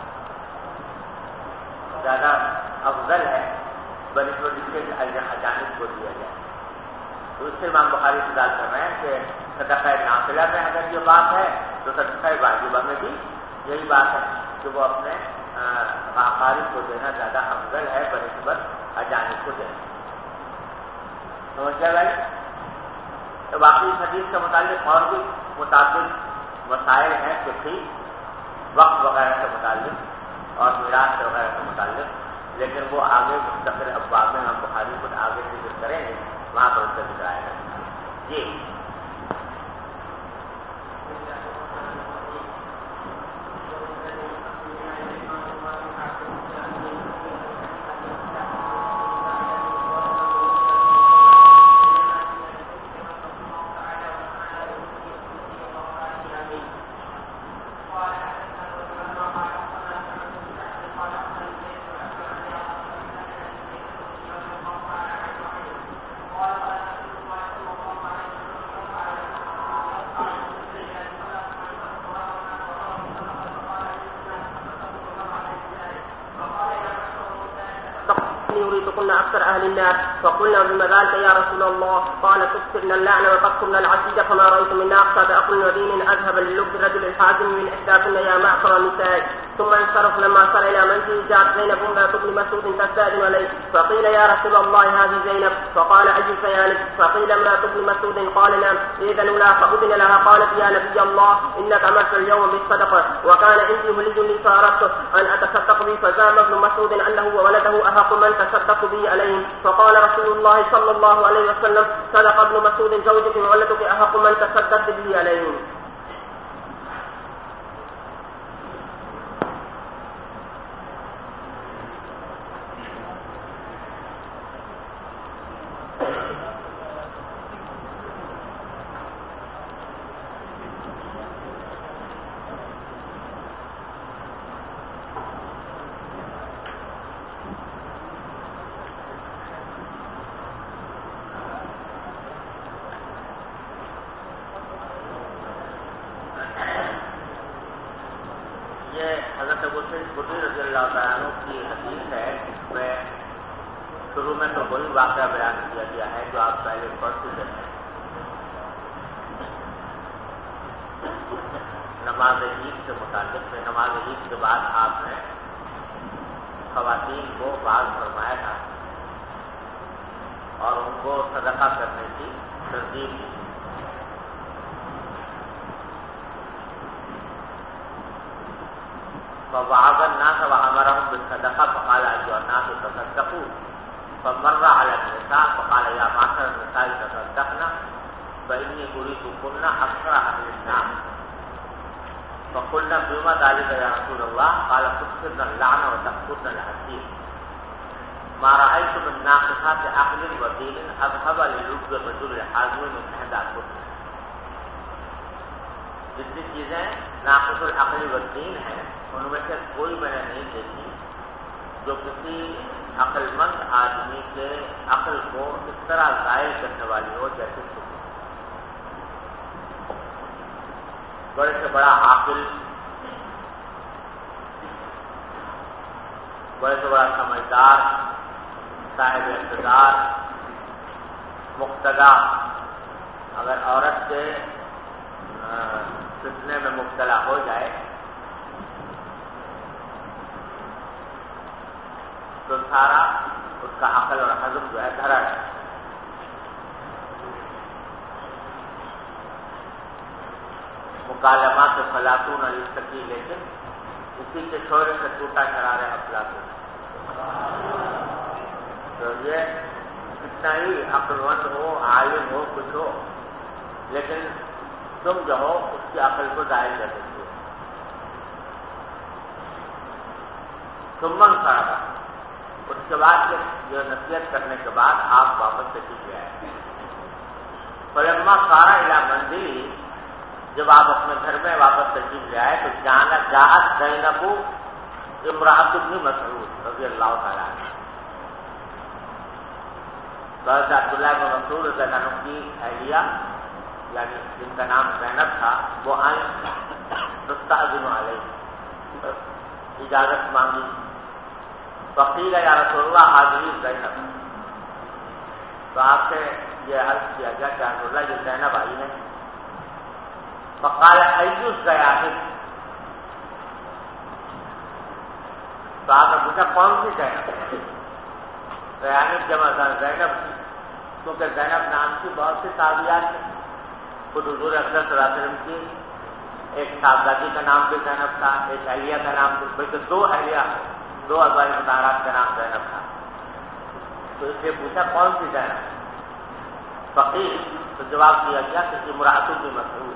افضل ہے بنسبت اس کے اجانب کو دیا جائے. تو اس سے امام بخاری سے دال کر رہے ہیں کہ صدقہ نافلہ میں اگر یہ بات ہے تو صدقہ واجبہ میں بھی یہی بات ہے کہ وہ اپنے اقارب کو دینا زیادہ افضل ہے بنسبت اجانب کو دینا. سمجھ گئے بھائی؟ تو باقی حدیث کے متعلق اور بھی متعدد مسائل ہیں فقہی, وقت وغیرہ سے متعلق اور میراث وغیرہ سے متعلق, لیکن وہ آگے مستقل ابواب میں ہم بخاری خود آگے ذکر کریں گے, وہاں پر اس کا ذکر آئے گا. جی كن أكثر أهل النار. فقلنا بما ذلك يا رسول الله؟ قال تكثرن اللعن وتكثرن العشية فما رأيت من ناقصة عقل ودين أذهب للب الرجل الحازم من إحداثن يا معشر النساء. ثم انصرف. لما صار إلى منزله جاءت زينب امرأة ابن مسعود تستأذن عليه فقيل يا رسول الله هذه زينب. فقال أي زينب؟ فقيل امرأة ابن مسعود. قال نعم. إذن لا. فأذن لها. قالت يا نبي الله إنك أمرت اليوم بالصدقة وكان عندي هلي لي فأردت أن أتصدق به فزعم ابن مسعود أنه وولده أحق من تصدق به عليهم. فقال رسول الله صلى الله عليه وسلم صدق ابن مسعود زوجك وولدك أحق من تصدق به عليهم. نماز عید سے متعلق ہے. نماز عید کے بعد آپ نے خواتین کو باز فرمایا تھا اور ان کو صدقہ کرنے کی ترغیب دی. فوعظ الناس وامرهم بالصدقه فقال ايها الناس تصدقوا فمر على النساء فقال يا معشر النساء تصدقن فاني اريدكن اكثر اهل النار. فقلنا بما ذلك يا رسول الله؟ قال تكثرن اللعن وتكثرن الحسيب ما رايت من ناقصات عقل ودين اذهب للب الرجل الحازم من احداثكن. جتنی چیزیں ناقص العقل والدین ہیں ان میں سے کوئی میں نے نہیں دیکھی جو کسی عقل مند آدمی کے عقل کو اس طرح ظاہر کرنے والی ہو جیسے بڑے سے بڑا عاقل، بڑے سے بڑا سمجھدار، صاحب اقتدار، مقتدا اگر عورت کے فتنے میں مبتلا ہو جائے تو سارا اس کا عقل اور حزم جو ہے دھرا ہے. مکالمات فلاطون علی سکی، لیکن اسی کے چھوڑے سے ٹوٹا شرار افلاطون. تو یہ کتنا ہی عقل مند ہو، عالم ہو، کچھ ہو، لیکن تم جو ہو اس کی عقل کو ظاہر کر سکتے ہو. تم من کرا اس کے بعد یہ نصیحت کرنے کے بعد آپ واپس تشریف لے آئے. فلما سارا الى منزلی، جب آپ اپنے گھر میں واپس تشریف لے آئے تو جاءت زینب امرأۃ ابن مسعود رضی اللہ تعالیٰ عنہ. حضرت عبداللہ بن مسعود رضی اللہ عنہ کی اہلیہ یعنی جن کا نام زینب تھا وہ آئیں تستأذن علیہ، اجازت مانگی. فقیل یا رسول اللہ هذه زینب، تو آپ سے یہ عرض کیا گیا کہ رسول اللہ یہ زینب آئی ہے. فقال ای الزیانب، تو آپ نے پوچھا کون سی زینب؟ زینب جمع زینب، کیونکہ زینب نام کی بہت سی تعبیرات ہیں. خود حضور اکرم صلی اللہ علیہ وسلم کی ایک صاحبزادی کا نام بھی زینب تھا، ایک اہلیہ کا نام بھی، بلکہ دو اہلیہ، دو ازواج مطہرات کا نام زینب تھا. تو اس لیے پوچھا کون سی زینب؟ فقیر، تو جواب دیا گیا کہ امرأۃ ابن مسعود.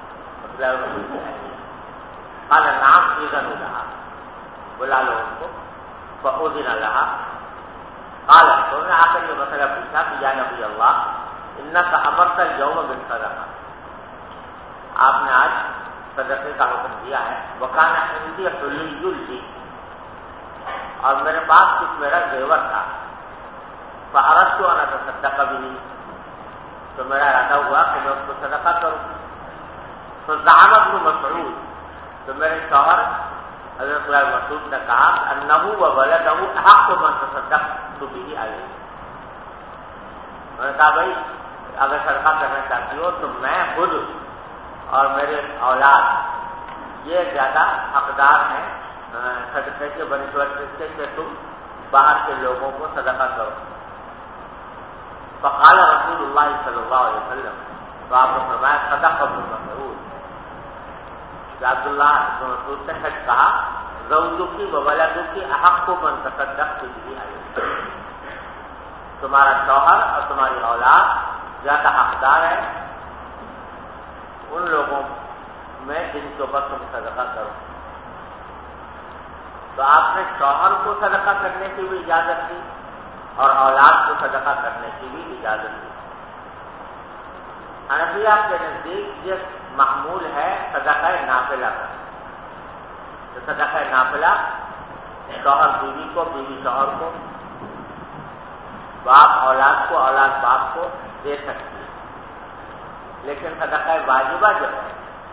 قال نعم اذن لها، بلا لو ان کو. فاذن لها. قال تو نے آ کر یہ مسئلہ پوچھا کہ یا نبی اللہ انک امرت اليوم بالصدقہ، آپ نے آج صدقے کا حکم دیا ہے. وکان عندی حلی الجی، اور میرے پاس کچھ میرا زیور تھا. فاردت ان اتصدق به، تو میرا ارادہ ہوا کہ میں اس کو صدقہ کروں. تو زعم ابن مسعود، تو میرے شوہر حضرت عبداللہ مسعود نے کہا انہو و ولدہ احق من تصدقت به علیہ. میں نے کہا بھائی اگر صدقہ کرنا چاہتی ہو تو میں خود اور میرے اولاد یہ زیادہ حقدار ہیں صدقے کے بنسبت سے کہ تم باہر کے لوگوں کو صدقہ کرو. فقال رسول اللہ صلی اللہ علیہ وسلم، تو آپ نے فرمایا صدق ابن مسعود، عبداللہ بن مسعود نے سچ کہا، زوجکی و ولدکی احق من تصدقت به علیہ، تمہارا شوہر اور تمہاری اولاد زیادہ حقدار ہے ان لوگوں میں جن کے اوپر تم صدقہ کرو. تو آپ نے شوہر کو صدقہ کرنے کی بھی اجازت دی اور اولاد کو صدقہ کرنے کی بھی اجازت دی. حنفیہ کے نزدیک یہ محمول ہے صدقہ نافلہ کا. تو صدقہ نافلہ شوہر بیوی کو، بیوی شوہر کو، باپ اولاد کو، اولاد باپ کو دے سکتی ہے. لیکن صدقہ واجبہ جو ہے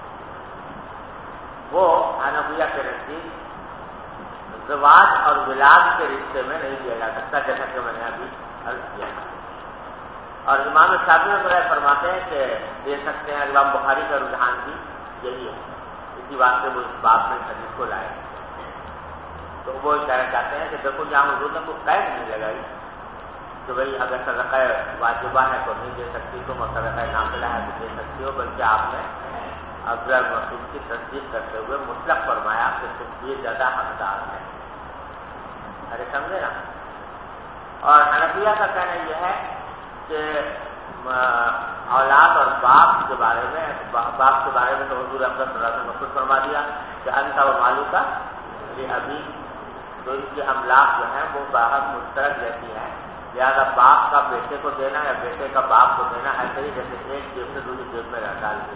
وہ حنفیہ کے نزدیک زواج اور ولاد کے رشتے میں نہیں دیا جا سکتا، جیسا کہ میں نے ابھی عرض کیا. اور امام شافعی رحمۃ فرماتے ہیں کہ دے سکتے ہیں. امام بخاری کا رجحان بھی یہی ہے، اسی بات سے وہ اس بات میں حدیث کو لائے. تو وہ کہنا چاہتے ہیں کہ دیکھو جہاں حضور نے کوئی قید نہیں لگائی کہ بھائی اگر صدقہ واجبہ ہے تو نہیں دے سکتی تم، اور صدقہ نافلہ ہے تو دے سکتی ہو، بلکہ آپ نے عبداللہ مسعود کی تصدیق کرتے ہوئے مطلق فرمایا کہ تم یہ زیادہ حقدار ہے. ارے سمجھے نا. اور حنفیہ کا کہنا یہ ہے کہ اولاد اور باپ کے بارے میں، باپ کے بارے میں تو حضور اکرم صلی اللہ علیہ وسلم نے خود فرما دیا کہ انت و مالک لابی، تو ان کی املاک جو ہیں وہ باہر مشترک رہتی ہیں، لہٰذا باپ کا بیٹے کو دینا یا بیٹے کا باپ کو دینا ایسے ہی جیسے ایک جیب سے دوسری جیب میں ڈال دیا.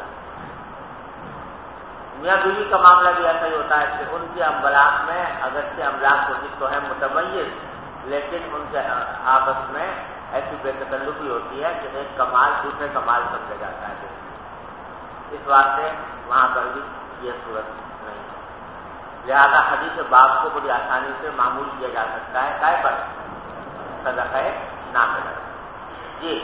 میاں بیوی کا معاملہ بھی ایسا ہی ہوتا ہے کہ ان کی املاک میں اگرچہ املاک ہوتی تو ہے متمیز، لیکن ان کے آپس میں ایسی بے تکلفی ہوتی ہے کہ ایک کمال دوسرے کمال سمجھا جاتا ہے. اس واسطے وہاں پر بھی یہ صورت نہیں ہے. لہذا حدیث باپ کو بڑی آسانی سے معمول کیا جا سکتا ہے کائے پر صدقہ نافلہ. جی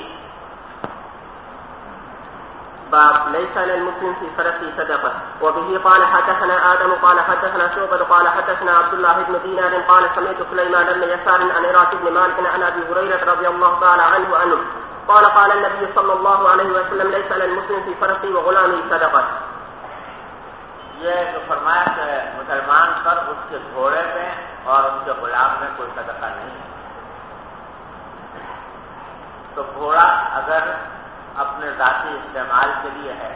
باب ليس للمسلم في فرسه صدقة. وبه قال حدثنا آدم قال حدثنا شعبة قال حدثنا عبد الله بن دينار قال سمعت سليمان بن يسار عن عراق بن مالك عن أبي هريرة رضي الله تعالى عنه قال قال النبي صلى الله عليه وسلم ليس للمسلم في فرسه وغلامه صدقة. یہ جو فرمایا کہ مسلمان پر اس کے گھوڑے میں اور اس کے غلام میں کوئی صدقہ نہیں ہے. تو گھوڑا اگر اپنے ذاتی استعمال کے لیے ہے،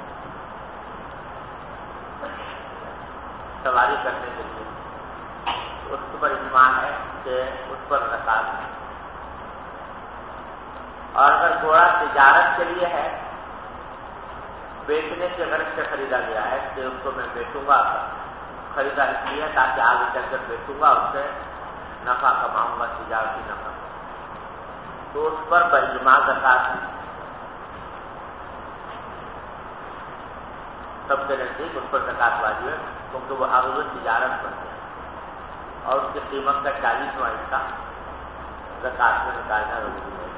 سواری کرنے کے لیے، اس پر اجماع ہے کہ اس پر زکات ہے. اور اگر گھوڑا تجارت کے لیے ہے، بیچنے کے غرض سے خریدا گیا ہے کہ اس کو میں بیچوں گا، خریدا اس لیے تاکہ آگے چل کر بیچوں گا، اس سے نفع کماؤں گا، تجارتی نفع، تو اس پر باجماع زکات ہے. سب کے نزدیک اس پر زکات واجب ہے، کیونکہ وہ عروض تجارت پر ہے اور اس کی قیمت کا 40واں حصہ زکات میں نکالنا ضروری ہے.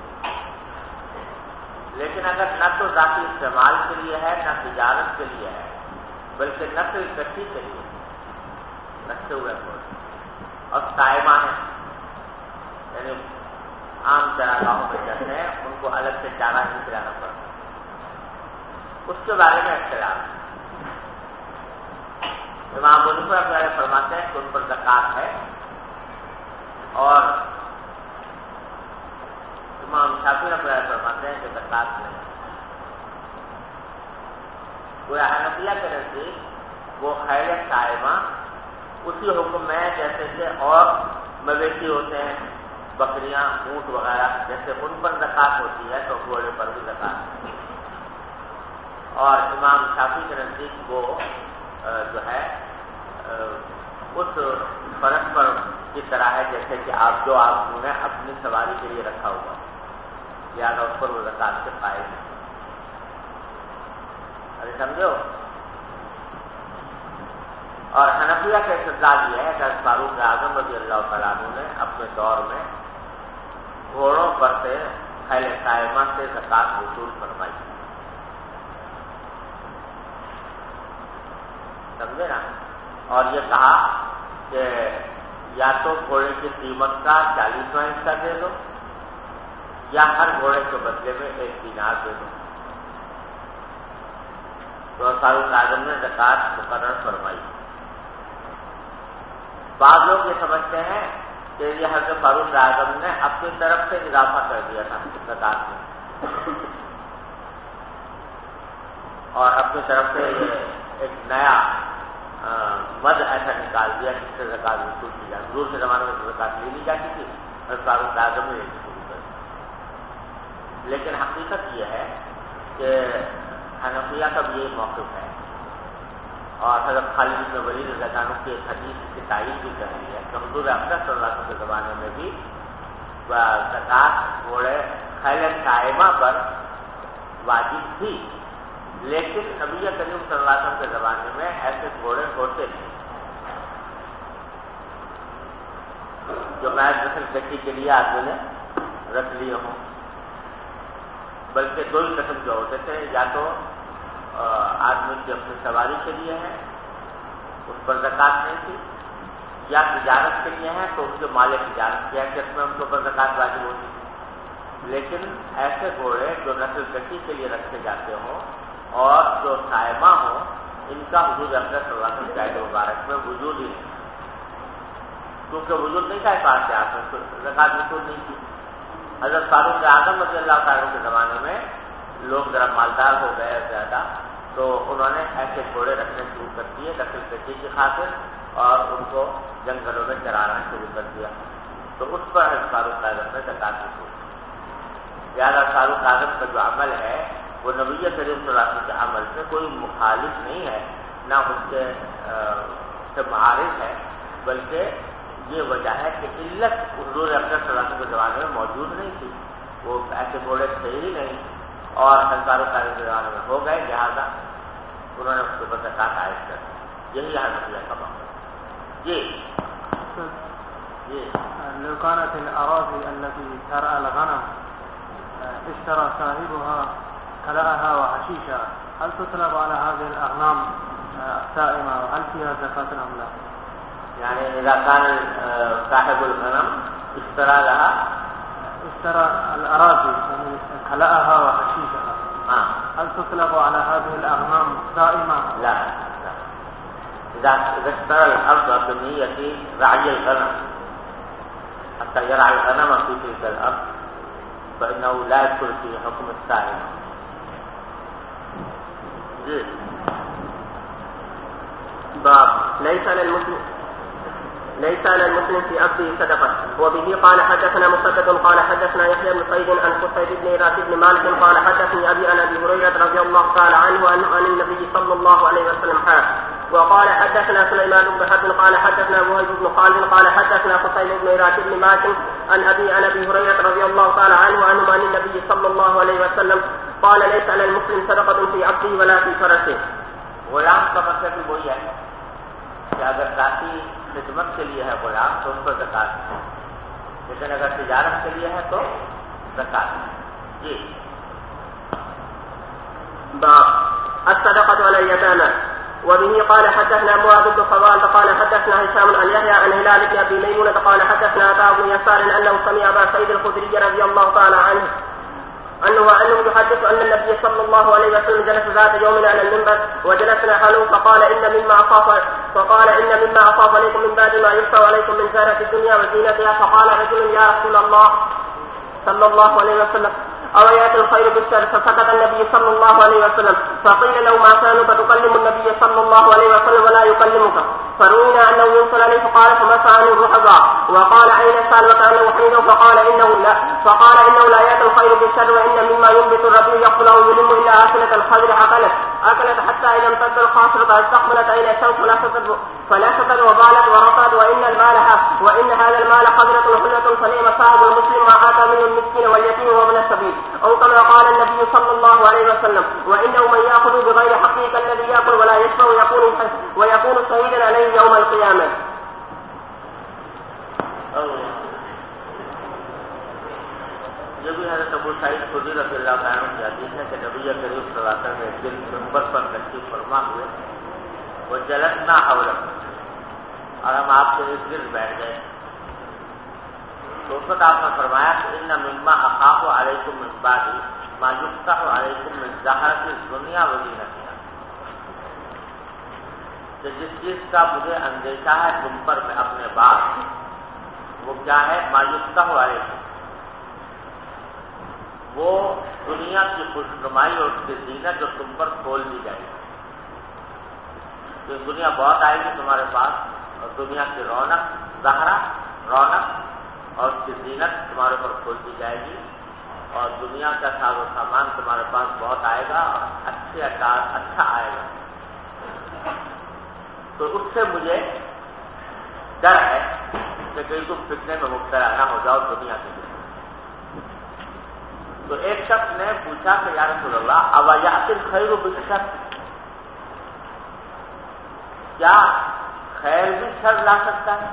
لیکن اگر نہ تو ذاتی استعمال کے لیے ہے، نہ تجارت کے لیے ہے، بلکہ نسل اکٹھی کے لیے رکھتے ہوئے اور قائمہ ہے، یعنی عام چراگاہوں میں جاتے ہیں ان کو الگ سے چارہ نہیں پلانا پڑتا، اس کے بارے میں اختلاف ہے. امام ابو حنیفہ فرماتے ہیں کہ ان پر زکات ہے، اور امام شافعی فرماتے ہیں کہ زکات نہیں. گویا حنفیہ کے نزدیک وہ خیر قائمہ اسی حکم میں جیسے کہ اور مویشی ہوتے ہیں، بکریاں، اونٹ وغیرہ، جیسے ان پر زکات ہوتی ہے تو گھوڑے پر بھی زکات ہے. اور امام شافعی کے نزدیک وہ جو ہے اس فرق پر کی طرح ہے جیسے کہ آپ نے اپنی سواری کے لیے رکھا ہوا، لہٰذا اس پر وہ زکات کے قائل ہے. ارے سمجھو. اور حنفیہ کا استدلال یہ ہے کہ فاروق اعظم رضی اللہ تعالیٰ عنہ نے اپنے دور میں گھوڑوں پر سے خیل قائمہ سے زکات وصول فرمائی. سمجھے نا؟ اور یہ کہا کہ یا تو گھوڑے کی قیمت کا 40واں حصہ دے دو یا ہر گھوڑے کے بدلے میں 1 دینار دے دو. تو فاروق اعظم نے زکات مقرر فرمائی. بعض لوگ یہ سمجھتے ہیں کہ یہ حضرت فاروق اعظم نے اپنی طرف سے اضافہ کر دیا تھا زکات میں اور اپنی طرف سے یہ ایک نیا مد ایسا نکال دیا جس سے زکات وصول کی جائے. حضور کے زمانے میں زکات لی نہیں جاتی تھی اور فاروق اعظم نے شروع کر دی. لیکن حقیقت یہ ہے کہ حنفیہ کا بھی یہ موقف ہے اور حضرت خالد بن ولید رضی اللہ عنہ کی ایک حدیث کی تائید بھی کر رہی ہے کہ حضور اقدس صلی اللہ علیہ وسلم کے زمانے میں بھی زکات گھوڑے خیل قائمہ پر واجب تھی، لیکن نبی کریم صلی اللہ علیہ وسلم کے زمانے میں ایسے گھوڑے ہوتے نہیں جو محض نسل کشی کے لیے آدمی نے رکھ لیے ہوں، بلکہ 2 ہی قسم کے ہوتے تھے. یا تو آدمی کی اپنی سواری کے لیے ہے اس پر زکات نہیں تھی، یا تجارت کے لیے ہے تو اس کے مال تجارت کی حیثیت میں ان کے اوپر زکات واجب ہوتی تھی. لیکن ایسے گھوڑے جو نسل کشی کے لیے رکھے جاتے ہوں اور جو سائمہ ہوں ان کا حضور اقدس صلی اللہ علیہ وسلم کے عہد مبارک میں وجود ہی نہیں، کیونکہ وجود نہیں تھا اس بات سے آپ نے زکات وصول نہیں کی. حضرت فاروق اعظم رضی اللہ تعالیٰ کے زمانے میں لوگ ذرا مالدار ہو گئے زیادہ، تو انہوں نے ایسے گھوڑے رکھنے شروع کر دیے نسل کشی کی خاطر اور ان کو جنگلوں میں چرانا شروع کر دیا. تو اس پر حضرت فاروق اعظم نے زکات وصول کی. لہٰذا فاروق اعظم کا جو عمل ہے وہ نبی کریم صلی اللہ علیہ وسلم کے عمل سے کوئی مخالف نہیں ہے، نہ اس سے معارض ہے، بلکہ یہ وجہ ہے کہ علت حضور اقدس صلی اللہ علیہ وسلم کے زمانے میں موجود نہیں تھی، وہ ایسے گھوڑے تھے ہی نہیں اور فاروق اعظم کے زمانے میں ہو گئے، لہٰذا انہوں نے اس کے اوپر زکات عائد کر دی. یہی حنفیہ کا مقصد. جی لو كانت الأراضي التي ترعى الغنم اشترى صاحبها كلاءها وحشيشها هل تطلب على هذه الأغنام سائمة وهل فيها زكاة أم لا؟ يعني إذا كان صاحب الغنم اشترى الأراضي يعني كلاءها وحشيشها هل تطلب على هذه الأغنام سائمة؟ لا. إذا اشترى الأرض بنية رعي الغنم حتى يرعى الغنم في تلك الأرض فإنه لا يدخل في حكم السائمة. باب ليس على المسلم في عبده صدقة. وبه قال حدثنا مسدد قال حدثنا يحيى بن سعيد عن قصيد بن راس بن مالك قال حدثني أبي عن أبي هريرة رضي الله تعالى عنه عن النبي صلى الله عليه وسلم قال. وقال حدثنا سليمان بن حرب قال حدثنا وهيب بن خالد قال حدثنا قصيد بن راس بن مالك عن أبي هريرة رضي الله تعالى عنه عن النبي صلى الله عليه وسلم قال ليس على المسلم صدقة في عبده ولا في فرسه. غلام کا مطلب بھی وہی ہے کہ اگر ذاتی خدمت کے لیے ہے غلام تو اس پر زکات ہے، لیکن اگر تجارت کے لیے ہے تو زکات ہے. جی باب الصدقة على اليتامى. وبه قال حدثنا معاذ بن فضال قال حدثنا هشام عن يحيى عن هلال بن ابي ميمونة قال حدثنا عطاء بن يسار انه سمع ابا سعيد الخدري رضي الله تعالى عنه انه يحدث ان النبي صلى الله عليه وسلم جلس ذات يوم على المنبر وجلسنا حوله فقال ان مما اخاف عليكم من بعد ما يفتى عليكم من زهرة الدنيا وزينتها. فقال رجل يا رسول الله صلى الله عليه وسلم أو يأتي الخير بالشر. فسكت النبي صلى الله عليه وسلم فقيل له ما شأنك تكلم النبي صلى الله عليه وسلم ولا يكلمك. فروينا أنه ينصر عليه فقال فمسح عنه الرحباء وقال أين سأل وكأنه حميده فقال إنه لا يأتي الخير بالشر وإن مما ينبت الرجل يقبل أو يلم إلا آكلة الخضر أكلت حتى إذا امتد الخاصرة استقبلت أين الشمس فلفتت وبالت ورطت وإن هذا المال خضرة وحلة فنعم صاحب المسلم ما آتى منه المسكين واليتيم وابن السبيل أو كما قال النبي صلى الله عليه وسلم وإنه من يأخذ بغير حقه كالذي يأكل ولا يشبع ويكون شهيدا عليه تشریف فرما ہوئے، وہ جلسنا حولک، اور ہم آپ کے ارد گرد بیٹھ گئے، تو اس وقت آپ نے فرمایا کہ ان مما اخاف علیکم من بعد ما یفتح علیکم من زہرۃ الدنیا وزینتہا، کہ جس چیز کا مجھے اندیشہ ہے تم پر میں اپنے بعد، وہ کیا ہے؟ ما یفتح علیکم، وہ دنیا کی خوشنمائی اور اس کی زینت جو تم پر کھول دی جائے گی، تو دنیا بہت آئے گی تمہارے پاس، اور دنیا کی رونق، زہرہ رونق اور اس کی زینت تمہارے اوپر کھول دی جائے گی، اور دنیا کا ساز و سامان تمہارے پاس بہت آئے گا اور اچھا آئے گا، تو اس سے مجھے ڈر ہے کہ کہیں تم فتنے میں مبتلا نہ ہو جاؤ دنیا کے لیے۔ تو ایک شخص نے پوچھا کہ یا رسول اللہ اب یأتی الخیر بالشر، کیا خیر بھی شر لا سکتا ہے؟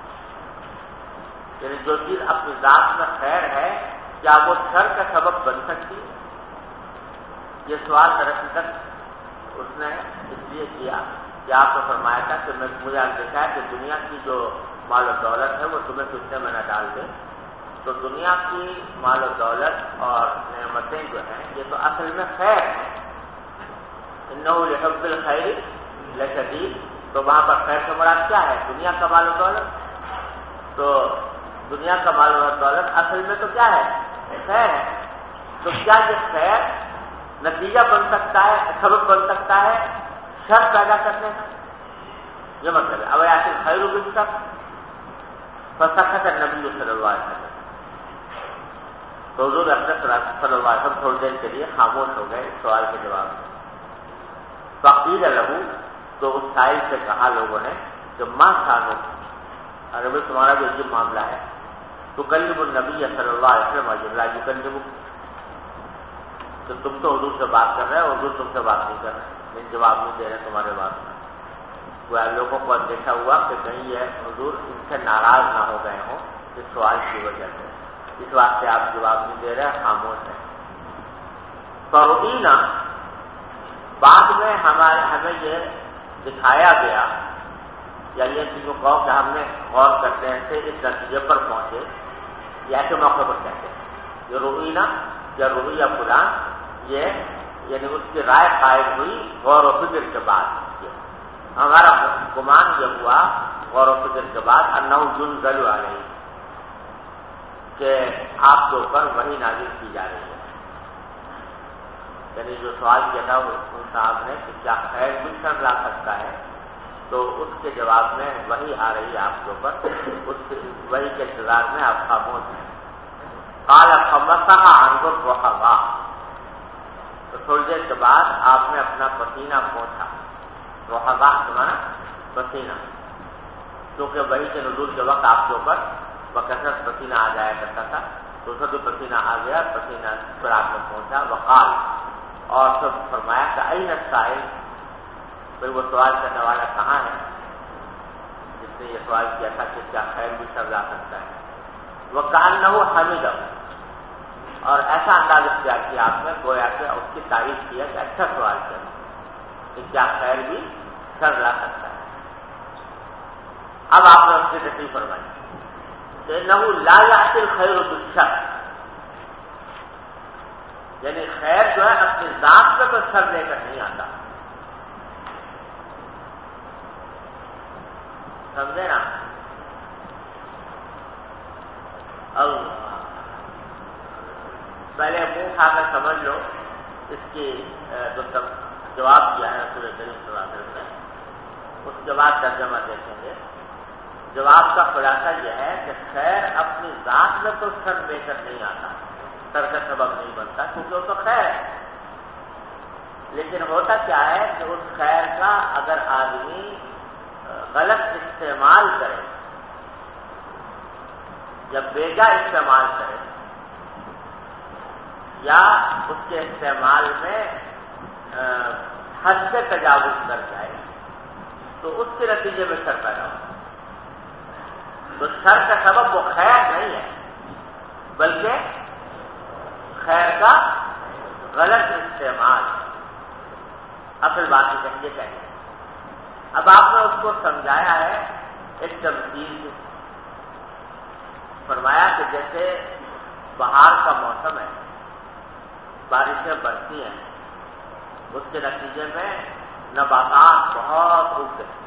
یعنی جو چیز اپنی ذات میں خیر ہے کیا وہ شر کا سبب بن سکتی ہے؟ یہ سوال دراصل اس نے اس لیے کیا کہ آپ نے فرمایا تھا کہ مجھے اندیشہ ہے کہ دنیا کی جو مال و دولت ہے وہ تمہیں فتنے میں نہ ڈال دے، تو دنیا کی مال و دولت اور نعمتیں جو ہیں یہ تو اصل میں خیر ہیں، انہ لحب الخیر لشدید، تو وہاں پر خیر سے مراد کیا ہے؟ دنیا کا مال و دولت، تو دنیا کا مال و دولت اصل میں تو کیا ہے؟ خیر ہے، تو کیا یہ خیر نتیجہ بن سکتا ہے، سبب بن سکتا ہے شر پیدا کرنے کا؟ یہ مطلب ہے اب یأتی الخیر بالشر، فسکت النبی صلی اللہ علیہ وسلم، تو حضور اقدس صلی اللہ علیہ وسلم تھوڑی دیر کے لیے خاموش ہو گئے سوال کے جواب میں۔ فقیل لہ، تو اس سائل سے کہا لوگوں نے کہ ما شانو، ارے بھائی تمہارا جو عجیب معاملہ ہے، تکلم النبی صلی اللہ علیہ وسلم ولا یکلم، تو تم تو حضور سے بات کر رہے ہو، حضور تم سے بات نہیں کر رہے، لیکن جواب نہیں دے رہے تمہارے بات میں۔ وہ لوگوں کو اندیشہ ہوا کہ کہیں یہ حضور ان سے ناراض نہ ہو گئے ہوں اس سوال کی وجہ سے، اس واسطے آپ جواب نہیں دے رہے، خاموش ہیں۔ فرعینا، بعد میں ہمیں یہ دکھایا گیا، یا یہ چیزوں کو کہ ہم نے غور کرنے سے اس نتیجے پر پہنچے، یا ایسے موقع پر کہتے ہیں یہ رعینا یا رعیہ فلان، یہ یعنی اس کی رائے قائم ہوئی غور و فکر کے بعد، ہمارا گمان یہ ہوا غور و فکر کے بعد انہ ينزل علیہ، کہ آپ کے اوپر وحی نازل کی جا رہی ہے، یعنی جو سوال کیا تھا ان صاحب نے کہ کیا خیر بھی شر لا سکتا ہے، تو اس کے جواب میں وحی آ رہی ہے آپ کے اوپر، اس وحی کے انتظار میں آپ خاموش ہیں۔ قال فمسح عنه الرحضاء، تو تھوڑی دیر کے بعد آپ نے اپنا پسینہ پوچھا، رحضاء سمانا پسینہ، کیونکہ وحی کے نزول کے وقت آپ کے اوپر بکثرت پسینہ آ جایا کرتا تھا، تو اسے بھی پسینہ آ گیا، پسینہ پر آپ نے پہنچا، وقال، اور سب فرمایا کہ این السائل، پھر وہ سوال کرنے والا کہاں ہے جس نے یہ سوال کیا تھا کہ کیا خیر بھی شر لا سکتا ہے؟ وَكَأَنَّهُ حَمِدَهُ، اور ایسا انداز اختیار کیا آپ نے گویا کہ اس کی تعریف کیا کہ اچھا سوال کیا کہ کیا خیر بھی شر لا سکتا ہے۔ اب آپ نے اس کی تشریح فرمائی کہ انه لا یأتی الخیر بالشر، یعنی خیر جو ہے اپنی ذات میں تو شر لے کر نہیں آتا، سمجھے نا؟ پہلے منہ کھا کر سمجھ لو اس کی جو جواب کیا ہے رسول کریم صلی اللہ علیہ وسلم، اس کے بعد ترجمہ دیکھیں گے۔ جواب کا خلاصہ یہ ہے کہ خیر اپنی ذات میں تو شر لے کر نہیں آتا، شر کا سبب نہیں بنتا، کیونکہ وہ تو خیر ہے، لیکن ہوتا کیا ہے کہ اس خیر کا اگر آدمی غلط استعمال کرے یا بیجا استعمال کرے یا اس کے استعمال میں حد سے تجاوز کر جائے تو اس کے نتیجے میں شر پیدا ہوتا ہے۔ تو شر کا سبب وہ خیر نہیں ہے بلکہ خیر کا غلط استعمال، اصل بات یہ کہیے. اب آپ نے اس کو سمجھایا ہے ایک تمثیل سے. فرمایا کہ جیسے بہار کا موسم ہے، بارشیں برستی ہیں، اس کے نتیجے میں نباتات بہت اگتے ہیں.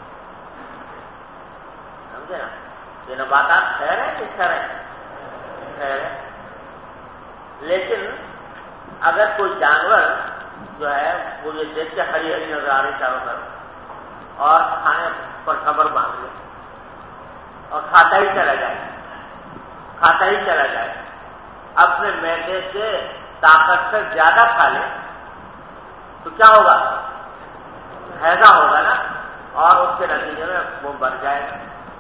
سمجھے نا؟ یہ نباتات خیر ہیں کہ شر ہیں؟ خیر ہے. لیکن اگر کوئی جانور جو ہے وہ یہ دیکھ کے ہری ہری نظر آ رہی چاروں طرف اور کھانے پر خبر باندھ لے اور کھاتا ہی چلا جائے اپنے معدے کے طاقت سے زیادہ کھا لے تو کیا ہوگا؟ ہیضہ ہوگا نا، اور اس کے نتیجے میں وہ بڑھ جائے گا.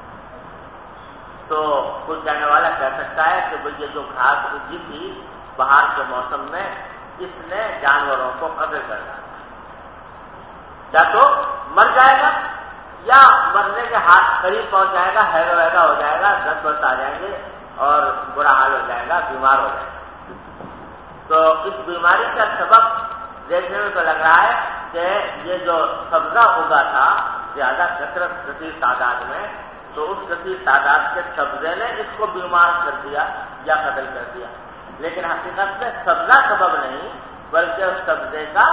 تو کچھ کہنے والا کہہ سکتا ہے کہ بھئی یہ جو گھاس اگی تھی بہار کے موسم میں، اس نے جانوروں کو قتل کر دیا. یا تو مر جائے گا یا مرنے کے ہاتھ قریب پہنچ جائے گا، ہیضہ ویضہ ہو جائے گا، دست آ جائیں گے اور برا حال ہو جائے گا، بیمار ہو جائے گا. تو اس بیماری کا سبب دیکھنے میں تو لگ رہا ہے کہ یہ جو سبزہ اگا تھا زیادہ کثیر تعداد میں، تو اس کثیر تعداد کے سبزے نے اس کو بیمار کر دیا یا قتل کر دیا. لیکن حقیقت میں سبزہ سبب نہیں، بلکہ اس سبزے کا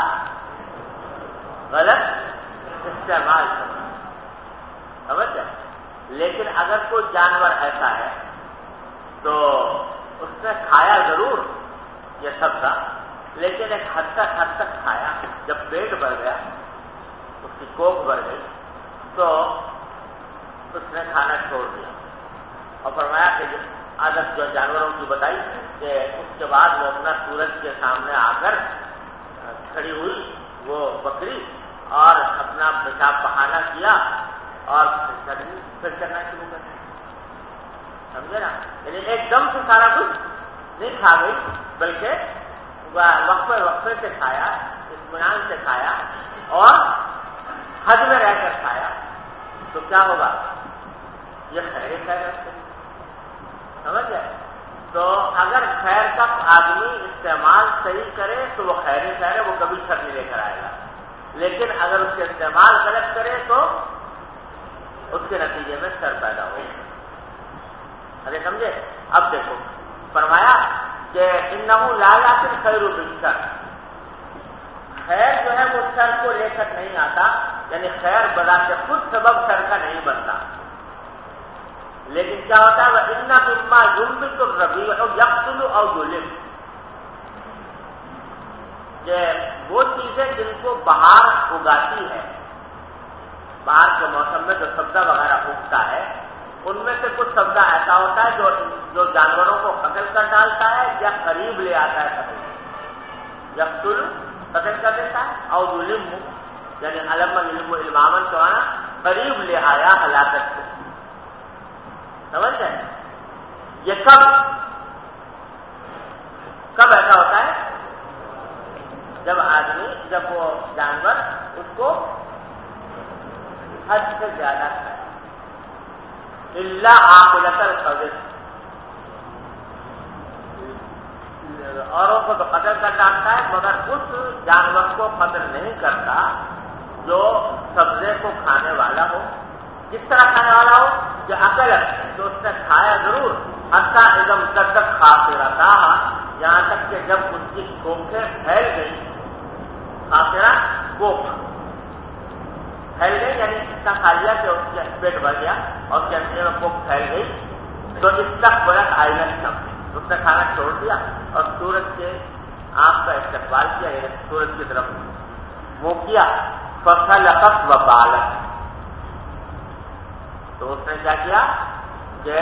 غلط استعمال سمجھ. لیکن اگر کوئی جانور ایسا ہے تو اس نے کھایا ضرور یہ سبزہ، لیکن ایک حد تک کھایا. جب پیٹ بھر گیا، اس کی کوکھ بھر گئی، تو اس نے کھانا چھوڑ دیا. اور فرمایا کہ عادت جو جانوروں کی بتائی کہ اس کے بعد وہ اپنا سورج کے سامنے آ کر کھڑی ہوئی وہ بکری اور اپنا پیشاب بہانا کیا اور پھر کرنا شروع کر دیا. سمجھے نا؟ یعنی ایک دم سے سارا کچھ نہیں کھا گئی، بلکہ وقفے سے کھایا، اطمینان سے کھایا اور حد میں رہ کر کھایا. تو کیا ہوگا؟ یہ خیر ہے. سمجھ گئے؟ تو اگر خیر کا آدمی استعمال صحیح کرے تو وہ خیر ہے، وہ کبھی شر نہیں لے کر آئے گا. لیکن اگر اس کے استعمال غلط کرے تو اس کے نتیجے میں شر پیدا ہوگا. ارے سمجھے؟ اب دیکھو فرمایا کہ انہو لا یأتی الخیر بالشر. خیر جو ہے وہ شر کو لے کر نہیں آتا، یعنی خیر بذات خود سبب شر کا نہیں بنتا. لیکن کیا ہوتا ہے؟ وَإِنَّ مِمَّا يُنبِتُ الرَّبِيعُ يَقْتُلُ أَوْ يُلِمُ. کہ وہ چیزیں جن کو بہار اگاتی ہے، بہار کے موسم میں جو سبزہ وغیرہ اگتا ہے، ان میں سے کچھ سبزہ ایسا ہوتا ہے جو جانوروں کو قتل کر ڈالتا ہے یا قریب لے آتا ہے قتل. یقتل قتل کر دیتا ہے، اور ظلم یعنی علم علم علمامن تو آنا قریب لے آیا ہلاکت سے. سمجھ گئے؟ یہ کب ایسا ہوتا ہے؟ جب وہ جانور اس کو حد سے زیادہ کھائے. اللہ عاقلۃ القذف، اوروں کو تو قتل کر ڈالتا ہے مگر اس جانور کو قتل نہیں کرتا جو سبزے کو کھانے والا ہو. کس طرح کھانے والا ہو؟ کہ عقل تو اس نے کھایا ضرور، حتیٰ ایک تک خاصرہ تھا، یہاں تک کہ جب اس کی کوکھیں پھیل گئی. خاصرہ کوکھ پھیل گئی یعنی اتنا کھا لیا کہ اس کے پیٹ بھر گیا اور کینسر میں کوکھ پھیل گئی. تو اس تک بلک آئلینڈ تھا، اس نے کھانا چھوڑ دیا اور سورج کے آنکھ کا استقبال کیا، یعنی سورج کی طرف وہ کیا. فخلقت وبالت، تو اس نے کیا کیا کہ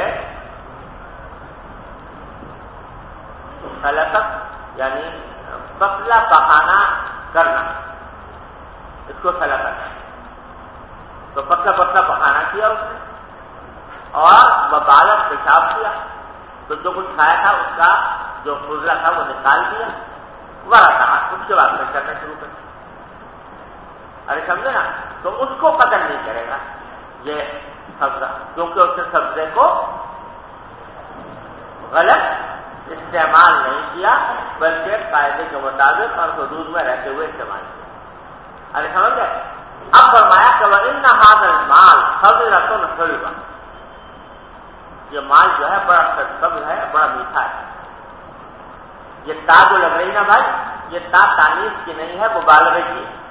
خلقت یعنی پتلا پخانا کرنا، اس کو خلقت. تو پتلا پخانا کیا اس نے اور وبالت پیشاب کیا. تو جو کچھ کھایا تھا اس کا جو فضلہ تھا وہ نکال دیا. ورثہ اس کے بعد میں کرنا شروع کر دیا. ارے سمجھے نا؟ تو اس کو قتل نہیں کرے گا یہ سبزہ، کیونکہ اس نے سبزے کو غلط استعمال نہیں کیا بلکہ قاعدے کے مطابق اور حدود میں رہتے ہوئے استعمال کیا. ارے سمجھ گئے؟ اب فرمایا کہ وَإِنَّ هَذَا الْمَالَ خَضِرَةٌ حُلْوَةٌ، یہ مال جو ہے بڑا سرسبز ہے، بڑا میٹھا ہے. یہ تا جو لگ رہی نا بھائی، یہ تا تانیث کی نہیں ہے، مبالغے کی ہے.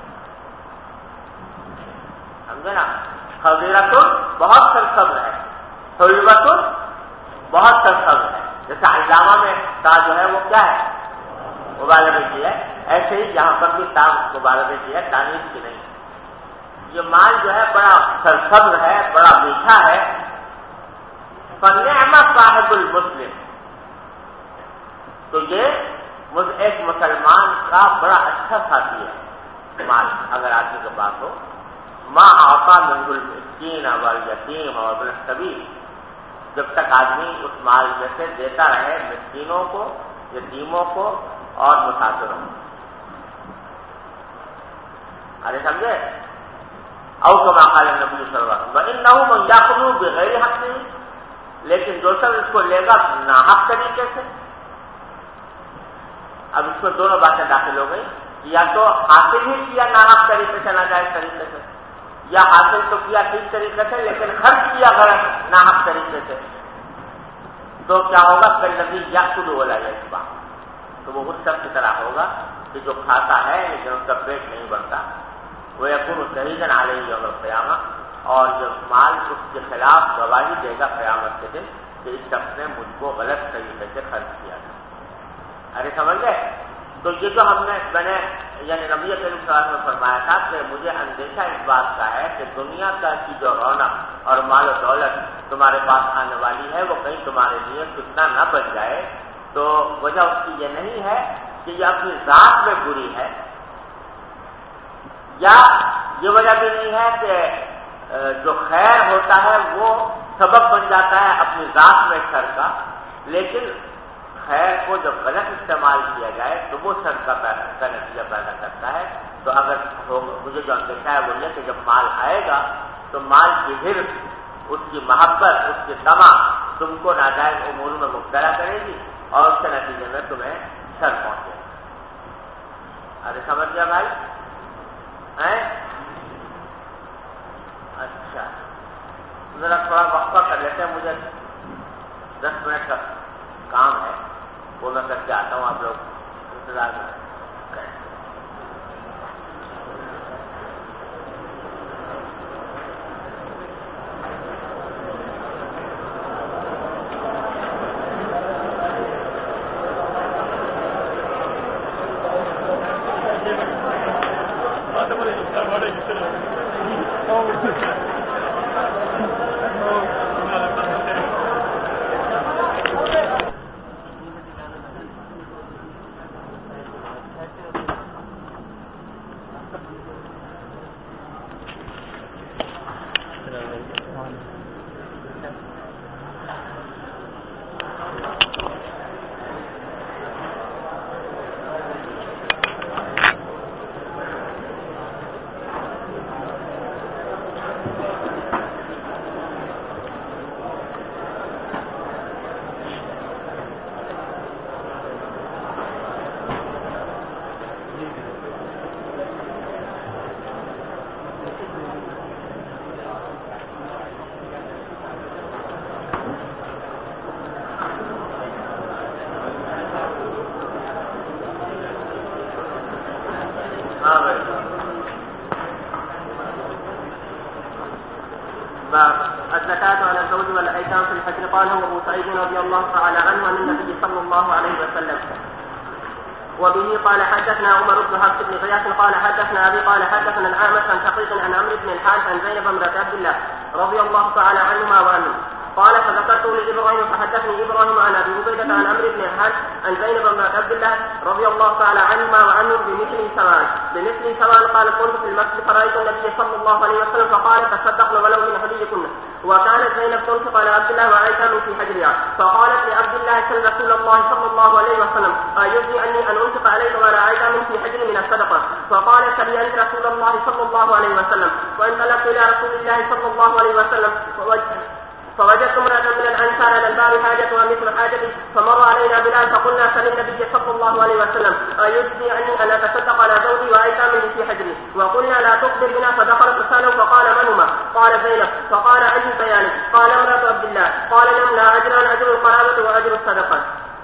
سمجھے نا؟ خضرۃ بہت سرسبز ہے، حلوۃ بہت سرسبز ہے. جیسے علامہ میں تا جو ہے وہ کیا ہے؟ مبالغے کی ہے. ایسے ہی یہاں پر بھی تا مبالغے کی ہے، تانیث کی نہیں. یہ مال جو ہے بڑا سرسبز ہے، بڑا میٹھا ہے. فَنِعْمَ صَاحِبُ الْمُسْلِمِ، تو یہ ایک مسلمان کا بڑا اچھا ساتھی ہے. مال اگر آدمی کے پاس ہو، مَا أَعْطَىٰ مِنْهُ الْمِسْكِينَ وَالْيَتِيمَ وَابْنَ السَّبِيلِ، جب تک آدمی اس مال میں سے دیتا رہے مسکینوں کو، یتیموں کو اور مسافروں کو. ارے سمجھے؟ او کما قال النبی صلی اللہ علیہ وسلم وَإِنَّهُ مَنْ يَأْخُذُ بِغَيْرِ حَقِّهِ، لیکن جو سب اس کو لے گا ناحق طریقے سے. اب اس میں دونوں باتیں داخل ہو گئی، یا تو حاصل ہی کیا ناحق طریقے سے، ناجائز طریقے سے، یا حاصل تو کیا ٹھیک طریقے سے لیکن خرچ کیا غلط ناحق طریقے سے. تو کیا ہوگا؟ کالذی یأکل ولا یشبع، تو وہ اس شخص کی طرح ہوگا کہ جو کھاتا ہے لیکن اس کا پیٹ نہیں بھرتا. وَيَكُونُ شَهِيدًا عَلَيْهِ يَوْمَ الْقِيَامَةِ، اور جو مال اس کے خلاف گواہی دے گا قیامت کے دن کہ اس شخص نے مجھ کو غلط طریقے سے خرچ کیا تھا. ارے سمجھ گئے؟ تو یہ جو ہم نے یعنی نبی کریم صلی اللہ علیہ وسلم نے فرمایا تھا کہ مجھے اندیشہ اس بات کا ہے کہ دنیا کا کی جو رونق اور مال و دولت تمہارے پاس آنے والی ہے وہ کہیں تمہارے لیے فتنہ نہ بن جائے. تو وجہ اس کی یہ نہیں ہے کہ یہ اپنی ذات میں بری ہے، یا یہ وجہ بھی نہیں ہے کہ جو خیر ہوتا ہے وہ سبب بن جاتا ہے اپنی ذات میں شر کا، لیکن خیر کو جب غلط استعمال کیا جائے تو وہ شر کا نتیجہ پیدا کرتا ہے. تو اگر مجھے جو اندیشہ ہے وہ یہ کہ جب مال آئے گا تو مال کی حرص، اس کی محبت، اس کی طمع تم کو ناجائز امور میں مبتلا کرے گی اور اس کے نتیجے میں تمہیں شر پہنچے گا. ارے سمجھ گیا بھائی؟ اچھا ذرا تھوڑا وقفہ کر لیتے ہیں، مجھے 10 منٹ کا کام ہے، وہ میں کر کے آتا ہوں. آپ لوگ انتظار میں الزكاة على الزوج والأيتام في الحجر. قاله أبو سعيد رضي الله تعالى عنه عن النبي صلى الله عليه وسلم. وبه قال حدثنا عمر بن حفص بن غياث قال حدثنا أبي قال حدثنا الأعمش عن شقيق عن عمرو بن الحارث عن زينب بنت عبد الله رضي الله تعالى عنهما وعنه قال فذكرت لإبراهيم فحدثني إبراهيم عن أبي عبيدة عن عمرو بن الحارث عن زينب بنت عبد الله رضي الله تعالى عنهما وعنه بمثل سواء قال كنت في المسجد فرأيت النبي صلى الله عليه وسلم فقال تصدقن ولو من هديكن وكانت زينب تنفق على عبد الله وأيتام في حجرها فقالت لعبد الله سل رسول الله صلى الله عليه وسلم أيجزي أني أن أنفق عليك ولا أيتام في حجر من الصدقة فقالت سلي أنت رسول الله صلى الله عليه وسلم وانطلقت إلى رسول الله صلى الله عليه وسلم فوجدت امرأة من الأنصار على الباب حاجتها مثل حاجتي فمر علينا بلال فقلنا سل النبي صلى الله عليه وسلم أيجزي عني أن أتصدق على زوجي وأيتامه في حجري وقلنا لا تخبر بنا فدخل فسأله فقال من هما قال زينب فقال أي بيان قال امرأة عبد الله قال لهم لا أجران أجر القرابة وأجر الصدقة.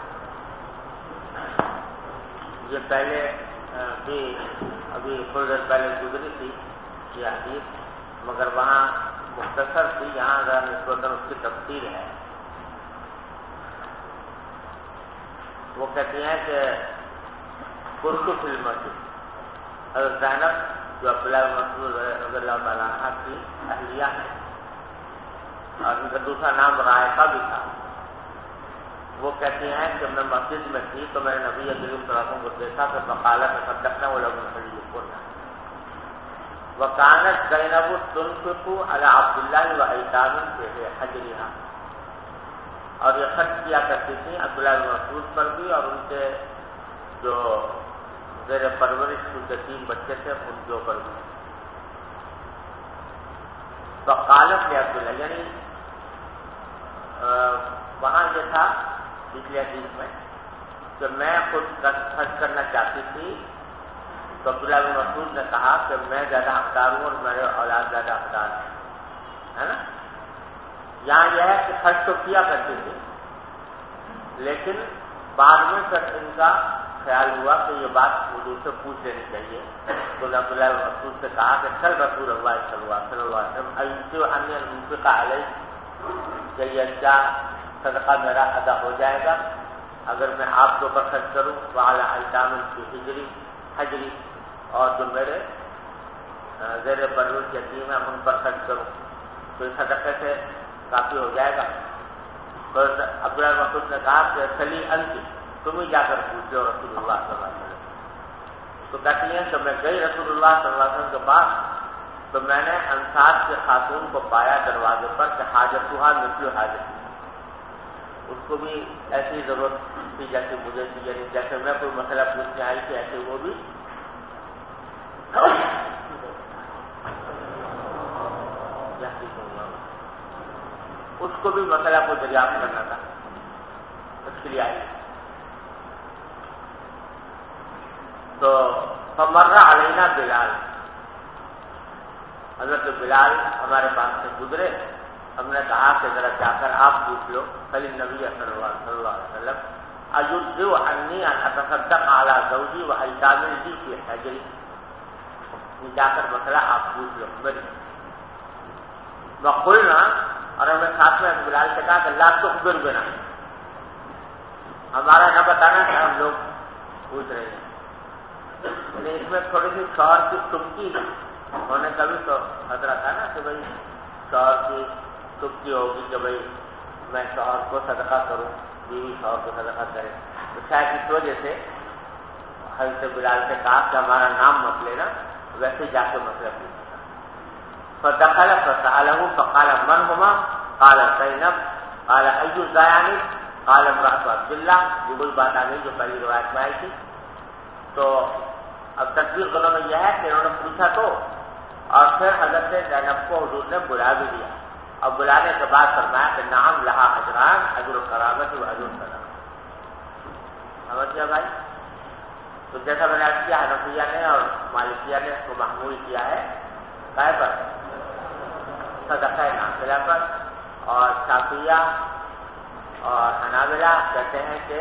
یہ پہلے بھی ابھی تھوڑی دیر پہلے گزری تھی یہ حدیث مگر وہاں مختصر تھی، یہاں ذرا نسبتاً اس کی تفصیل ہے. وہ کہتی ہیں کہ قرۃ فی المسجد حضرت زینب جو عبداللہ بن مسعود رضی اللہ تعالیٰ عنہ کی اہلیہ ہے اور ان کا دوسرا نام رائقہ بھی تھا، وہ کہتی ہیں کہ میں مسجد میں تھی تو میں نے نبی کریم صلی اللہ علیہ وسلم کو دیکھا کہ فقالت تصدقنا ولم يحييكن وكانت زینب تنفق على عبد الله وایتام في حجرها، اور یہ خرچ کیا کرتی تھی عبداللہ بن مسعود پر بھی اور ان کے جو زیر پرورش ان کے 3 بچے تھے ان کے اوپر بھی. فقالت لعبداللہ، یعنی وہاں یہ تھا پچھلے حدیث میں کہ میں خود خرچ کرنا چاہتی تھی تو عبداللہ بن مسعود نے کہا کہ میں زیادہ حقدار ہوں اور میرے اولاد زیادہ حقدار ہے نا. یہاں یہ ہے کہ خرچ تو کیا کرتی تھی لیکن بعد میں پھر ان کا خیال ہوا کہ یہ بات حضور سے پوچھ لینی چاہیے تو عبداللہ بن مسعود سے کہا کہ چل رسول اللہ صلی اللہ علیہ وسلم انیہ المنفق علیہ کہ یہ کیا صدقہ میرا ادا ہو جائے گا اگر میں آپ کے اوپر خرچ کروں وعلی ایتام فی حجری اور جو میرے زیر پرورش یتیم ہیں ان پر خرچ کروں تو اس صدقے سے کافی ہو جائے گا. تو عبداللہ بن مسعود نے کہا کہ چلی انتی تم ہی جا کر پوچھو رسول اللہ صلی اللہ علیہ وسلم. تو کہتی ہیں کہ میں گئی رسول اللہ صلی اللہ علیہ وسلم کے پاس تو میں نے انصار کے خاتون کو پایا دروازے پر کہ حاجتها مثل حاجت، اس کو بھی ایسی ضرورت تھی جیسے مجھے تھی، یعنی جیسے میں کوئی مسئلہ پوچھنے آئی تھی ایسے وہ بھی اس کو بھی مسئلہ کو دریافت کرنا تھا، اس کے لیے آئی. تو فمر علینا بلال، حضرت بلال ہمارے پاس سے گزرے، ہم نے کہا کہ ذرا جا کر آپ پوچھ لو خلی نبی صلی اللہ علیہ وسلم اجزء عنی ان اتصدق علی زوجی و ایتام لی فی حجری، جا کر مسئلہ آپ پوچھ لو میری. وقلنا، اور ہمیں ساتھ میں بلال سے کہا کہ لا تخبر بنا، ہمارا نہ بتانا کہ ہم لوگ پوچھ رہے ہیں. یعنی اس میں تھوڑی سی شوہر کی تبکی ہونے کا بھی تو خطرہ تھا نا کہ بھائی شوہر کی تبکی ہوگی کہ بھائی میں شوہر کو صدقہ کروں، بیوی شوہر کو صدقہ کرے. تو شاید اس وجہ سے حضرت بلال سے کہا کہ ہمارا نام مت لینا، ویسے جا کے مسئلہ پوچھنا. فدخل فسأله فقال من هما قال زینب قال ای الزیان قال امرأة عبد اللہ. یہ وہی بات آ گئی جو پہلی روایت میں آئی تھی. تو اب تصویر دونوں میں یہ ہے کہ انہوں نے پوچھا تو اور پھر حضرت زینب کو حضور نے بلا بھی دیا اور بلانے کے بعد فرمایا کہ نعم لہا اجران اجر القرابۃ و اجر الصدقہ. سمجھ گیا بھائی؟ تو جیسا میں نے عرض کیا حنفیہ نے اور مالکیہ نے اس کو محمول کیا ہے کائے پر صدقہ نافلہ پر، اور شافعیہ اور حنابلہ کہتے ہیں کہ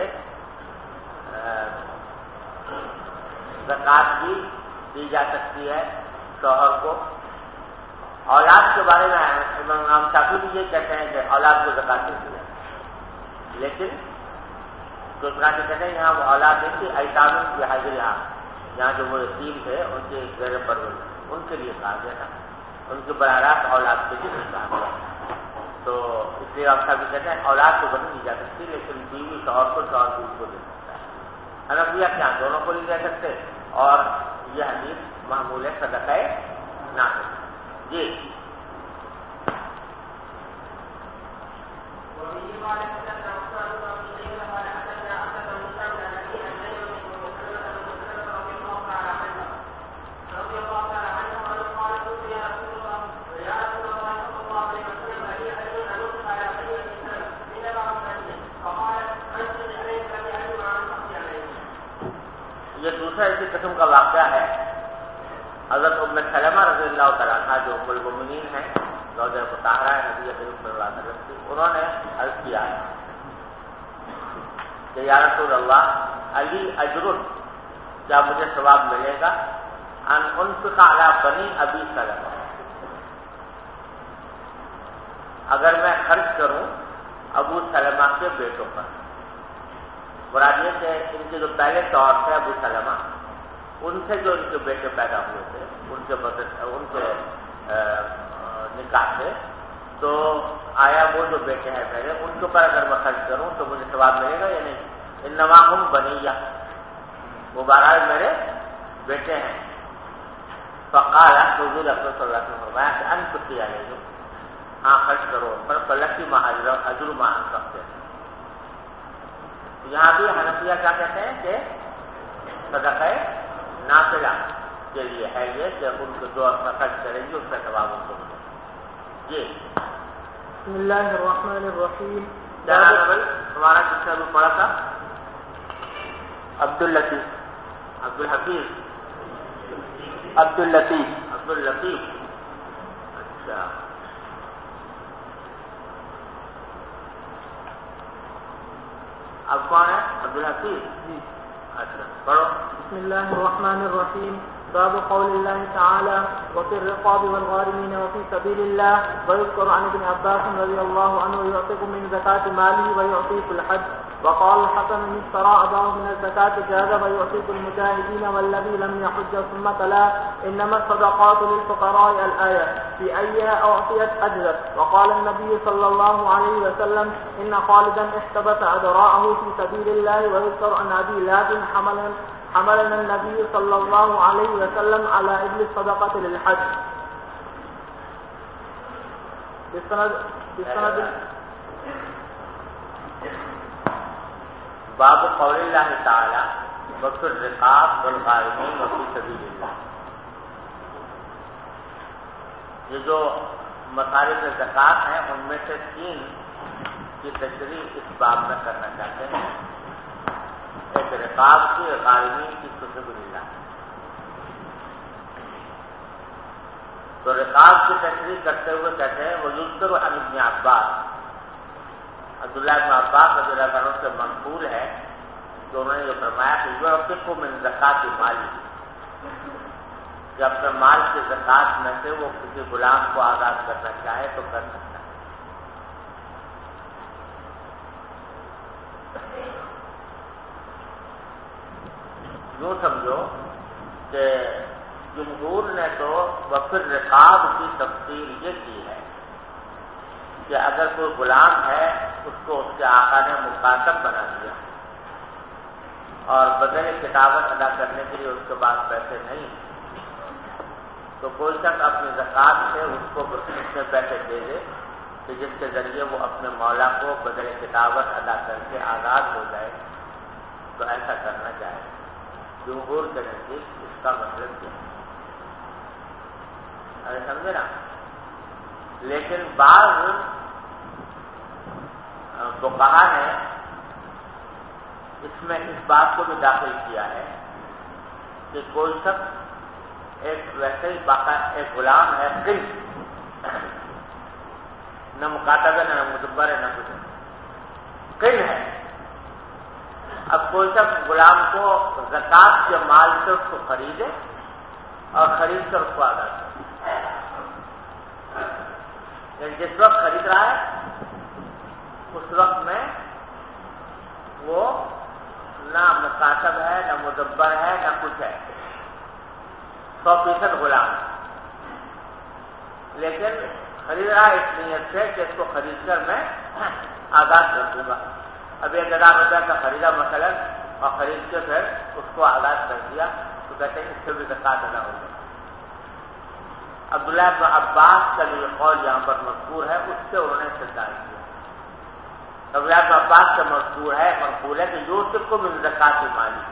زکوٰۃ بھی دی جا سکتی ہے شوہر کو. اولاد کے بارے میں امام شافعی بھی یہ کہتے ہیں کہ اولاد کو زکوٰۃ نہیں دی جائے، لیکن دوسرا کے کہتے ہیں یہاں وہ اولاد نہیں تھی ایتام کی حاضر، یہاں جو وہ یتیم تھے ان کے زیر پرورش ان کے لیے کہا گیا تھا، ان کے براہ راست اولاد کے لیے کہا گیا. تو اس لیے آپ بھی کہتے ہیں اولاد کو نہیں دی جا سکتی لیکن بیوی شوہر کو شوہر بیوی کو دے سکتا ہے. حنفیہ کیا دونوں کو نہیں دے سکتے اور یہ حدیث معمول ہے صدقہ نافلہ. جی رہا تھا جو ام المؤمنین ہیں زوجہ مطہرہ نبی کریم صلی اللہ علیہ وسلم کی، انہوں نے عرض کیا کہ یا رسول اللہ علی اجر، کیا مجھے ثواب ملے گا ان انفق علی بنی ابی سلمہ، اگر میں خرچ کروں ابو سلمہ کے بیٹوں پر؟ مراد یہ کہ ان کے جو پہلے طور تھے ابو سلمہ، ان سے جو ان کے بیٹے پیدا ہوئے تھے ان کے نکاح سے، تو آیا وہ جو بیٹے ہیں میرے ان کے اوپر اگر میں خرچ کروں تو مجھے ثواب ملے گا یا نہیں؟ انما ہم بنیہ، وہ بہرحال میرے بیٹے ہیں۔ فقال حضور اکرم صلی اللہ علیہ وسلم نے فرمایا کہ انفق علیہم، ہاں خرچ کرو پر فلکی ما اجر ما انفقت۔ یہاں بھی حنفیہ کیا کہتے ہیں کہ صدقہ نافلہ کے لیے ہے یہ کہ ان کو جو خرچ کریں گے اس کا ثواب ان کو ملے۔ جی بسم اللہ الرحمن الرحیم۔ کیا نام ہے بھائی ہمارا جس نے ابھی پڑھا تھا؟ عبداللطیف عبدالحفیظ عبداللطیف عبداللطیف، اچھا اب کون ہے؟ عبدالحفیظ، جی اچھا پڑھو۔ بسم الله الرحمن الرحيم. باب قول الله تعالى وفي الرقاب والغارمين وفي سبيل الله. ويذكر عن ابن عباس رضي الله عنه يعطيك من زكاة ماله ويعطيك الحج. وقال الحسن من اشترى أباه من الزكاة جاز ويعطيك المجاهدين والذي لم يحج ثم تلا إنما الصدقات للفقراء الآية في أيها أعطيت أجرت. وقال النبي صلى الله عليه وسلم إن خالدا احتبس أدراءه في سبيل الله. ويذكر عن أبي لهب حملنا النبي صلى الله عليه وسلم على إبل الصدقة للحج. بسند باب قول اللہ تعالی وفی الرقاب والغارمین وفی سبیل اللہ. یہ جو مصارف زکوٰۃ ہیں ان میں سے 3 کی تشریح اس باب میں کرنا چاہتے ہیں. ایک رقاب کی، غارمین کی، سبیل اللہ. تو رقاب کی تشریح کرتے ہوئے کہتے ہیں وَيُذْكَرُ عَنِ ابْنِ عباس، عبداللہ ابن عباس رضی اللہ عنہ سے منقول ہے کہ انہوں نے یہ فرمایا کہ يُعْتِقُ مِنْ زَكَاةِ مَالِهِ، کہ اپنے مال کی زکوٰۃ میں سے وہ کسی غلام کو آزاد کرنا چاہے تو کر سکتا ہے. یوں سمجھو کہ جمہور نے تو وفی الرقاب کی تفسیر یہ کی ہے کہ اگر کوئی غلام ہے اس کو اس کے آقا نے مکاتب بنا دیا اور بدل کتابت ادا کرنے کے لیے اس کے پاس پیسے نہیں، تو کوئی شخص اپنی زکوٰۃ سے اس کو اتنے پیسے دے دے کہ جس کے ذریعے وہ اپنے مولا کو بدل کتابت ادا کر کے آزاد ہو جائے، تو ایسا کرنا چاہے. جمہور کے نزدیک اس کا مطلب کیا ہے، ارے سمجھے نا. لیکن بعض فقہا نے اس میں اس بات کو بھی داخل کیا ہے کہ کوئی شخص ایک ویسے ہی ایک غلام ہے، قلم، نہ مکاتب ہے، نہ مدبر ہے، نہ کچھ ہے، قلم ہے. اب کوئی شخص غلام کو زکوٰۃ کے مال سے اس کو خریدے اور خرید کر اس کو ادا کرے. یعنی جس وقت خرید رہا ہے اس وقت میں وہ نہ مکاتب ہے، نہ مدبر ہے، نہ کچھ ہے، 100% غلام ہے. لیکن خرید رہا ہے اس نیت سے کہ اس کو خرید کر میں آزاد کر دوں گا. اب 1000 روپیہ کا خریدا مثلا اور خرید کے پھر اس کو آزاد کر دیا تو کہتے ہیں اس سے بھی زکوٰۃ ادا ہو جائے. عبداللہ بن عباس کا جو قول یہاں پر مذکور ہے اس سے انہوں نے استدلال کیا. عبداللہ بن عباس کا منقول ہے کہ یوسف کو من زکوٰۃ مالی،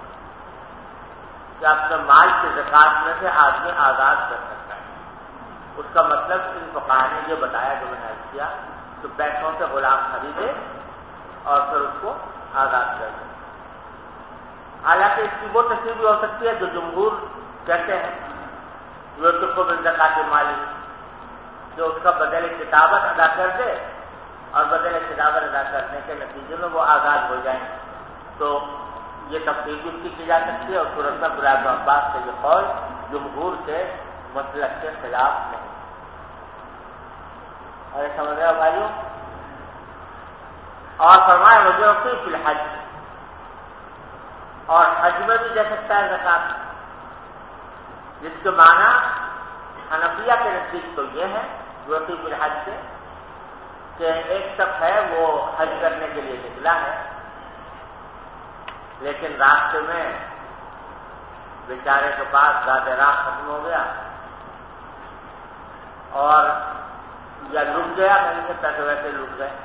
کہ اپنے مال کی زکوٰۃ میں سے آدمی آزاد کر سکتا ہے. اس کا مطلب ان فقہا نے یہ بتایا جو میں نے عرض کیا کہ پیسوں سے غلام خریدے اور پھر اس کو آزاد کر دیں. حالانکہ اس کی وہ تشریح بھی ہو سکتی ہے جو جمہور کہتے ہیں یوسف بن زکات مالی جو اس کا بدل کتابت ادا کر دے اور بدل کتابت ادا کرنے کے نتیجے میں وہ آزاد ہو جائیں تو یہ تفصیل بھی اس کی جا سکتی ہے. اور صورت میں عبداللہ بن عباس سے یہ قول جمہور کے مسلک کے خلاف نہیں. ارے سمجھ رہے ہو بھائیوں؟ اور فرمائے وجوہی فی الحج، اور حج میں بھی دے سکتا ہے زکات، جس کے معنی حنفیہ کے نزدیک تو یہ ہے وجوہی فی الحج سے کہ ایک شخص ہے وہ حج کرنے کے لیے نکلا ہے لیکن راستے میں بیچارے کے پاس زیادہ راہ ختم ہو گیا اور یا لٹ گیا، کہیں سے پیسے ویسے لٹ گئے،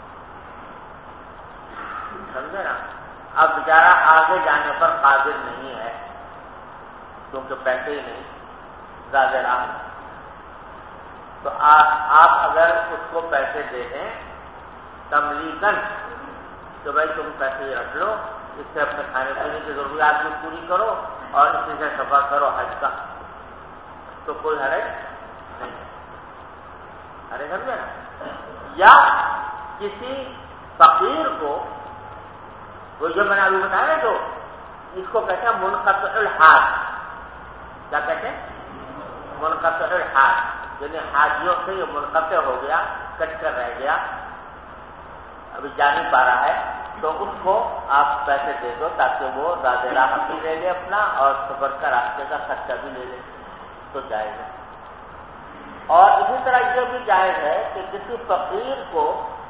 سمجھے نا. اب بیچارہ آگے جانے پر قادر نہیں ہے کیونکہ پیسے ہی نہیں، زیادہ راہ نہیں. تو آپ اگر اس کو پیسے دے دیں تملیغاً کہ بھائی تم پیسے ہی رکھ لو، اس سے اپنے کھانے پینے کی ضروریات بھی پوری کرو اور اسی سے سفر کرو حج کا، تو کوئی حرج نہیں ہے. ارے سمجھے نا. یا کسی فقیر کو، وہ جو میں نے ابھی بتایا جو اس کو کہتے ہیں منقطع الحاج. کیا کہتے ہیں؟ منقطع الحاج، یعنی حاجیوں سے یہ منقطع ہو گیا، کٹ کر رہ گیا، ابھی جا نہیں پا رہا ہے، تو اس کو آپ پیسے دے دو تاکہ وہ زیادہ راہ بھی لے لے اپنا اور سفر کا راستے کا خرچہ بھی لے لے، تو جائز ہے. اور اسی طرح یہ بھی جائز ہے کہ کسی فقیر کو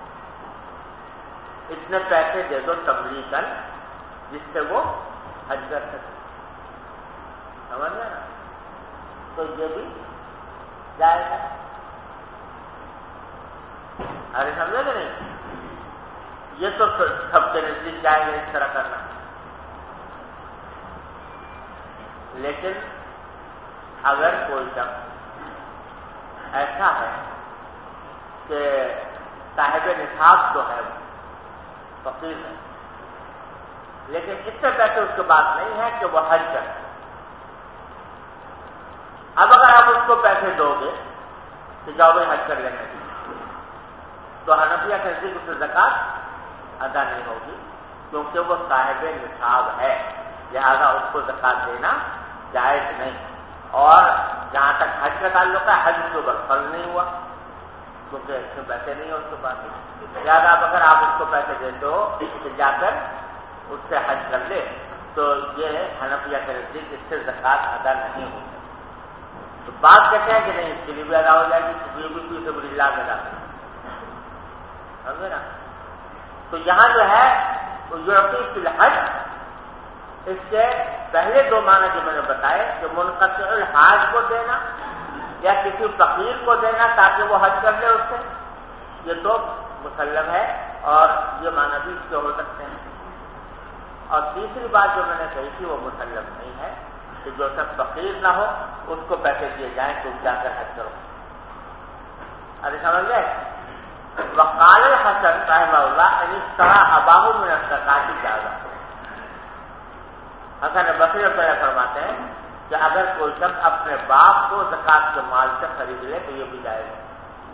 اتنے پیسے دے دو تملیغاً جس سے وہ حج کر سکے، سمجھ گئے نا. تو یہ بھی جائز ہے. ارے سمجھے کہ نہیں؟ یہ تو سب کے نزدیک جائز ہے اس طرح کرنا. لیکن اگر کوئی شخص ایسا ہے کہ صاحب نصاب تو ہے، فقیر ہے، لیکن اتنے پیسے اس کے پاس نہیں ہے کہ وہ حج کرے. اب اگر آپ اس کو پیسے دو گے کہ جاؤ بھائی حج کر لینے کی، تو حنفیہ کے نزدیک اس سے زکات ادا نہیں ہوگی کیونکہ وہ صاحب نصاب ہے، لہذا اس کو زکات دینا جائز نہیں. اور جہاں تک حج کا تعلق ہے، حج کے اوپر فرض نہیں ہوا کیونکہ اس میں پیسے نہیں ہیں اس کے پاس. لہٰذا اب اگر آپ اس کو پیسے دیتے ہو کہ جا کر اس سے حج کر لے، تو یہ حنفیہ کے نزدیک اس سے زکات ادا نہیں ہوگی. تو بات کہتے ہیں کہ نہیں، اس کے لیے بھی ادا ہو جائے گی، اس لیے بھی فی سبیل اللہ میں ادا کریں، سمجھے نا. تو یہاں جو ہے یوسف فی الحج، اس کے پہلے دو معنی جو میں نے بتائے کہ منقطع الحاج کو دینا یا کسی فقیر کو دینا تاکہ وہ حج کر لے اس سے، یہ تو مسلم ہے اور یہ معنی بھی اس کے ہو سکتے ہیں. اور تیسری بات جو میں نے کہی تھی وہ مسلم نہیں ہے کہ جو شخص فقیر نہ ہو اس کو پیسے دیے جائیں تو جا کر حج کرو. ارے سمجھ گئے. وقال الحسن رحمہ اللہ ان اشترى اباه من الزکات جازا. حسن بصری رحمہ فرماتے ہیں کہ اگر کوئی شخص اپنے باپ کو زکات کے مال سے خرید لے تو یہ بھی جائز ہے.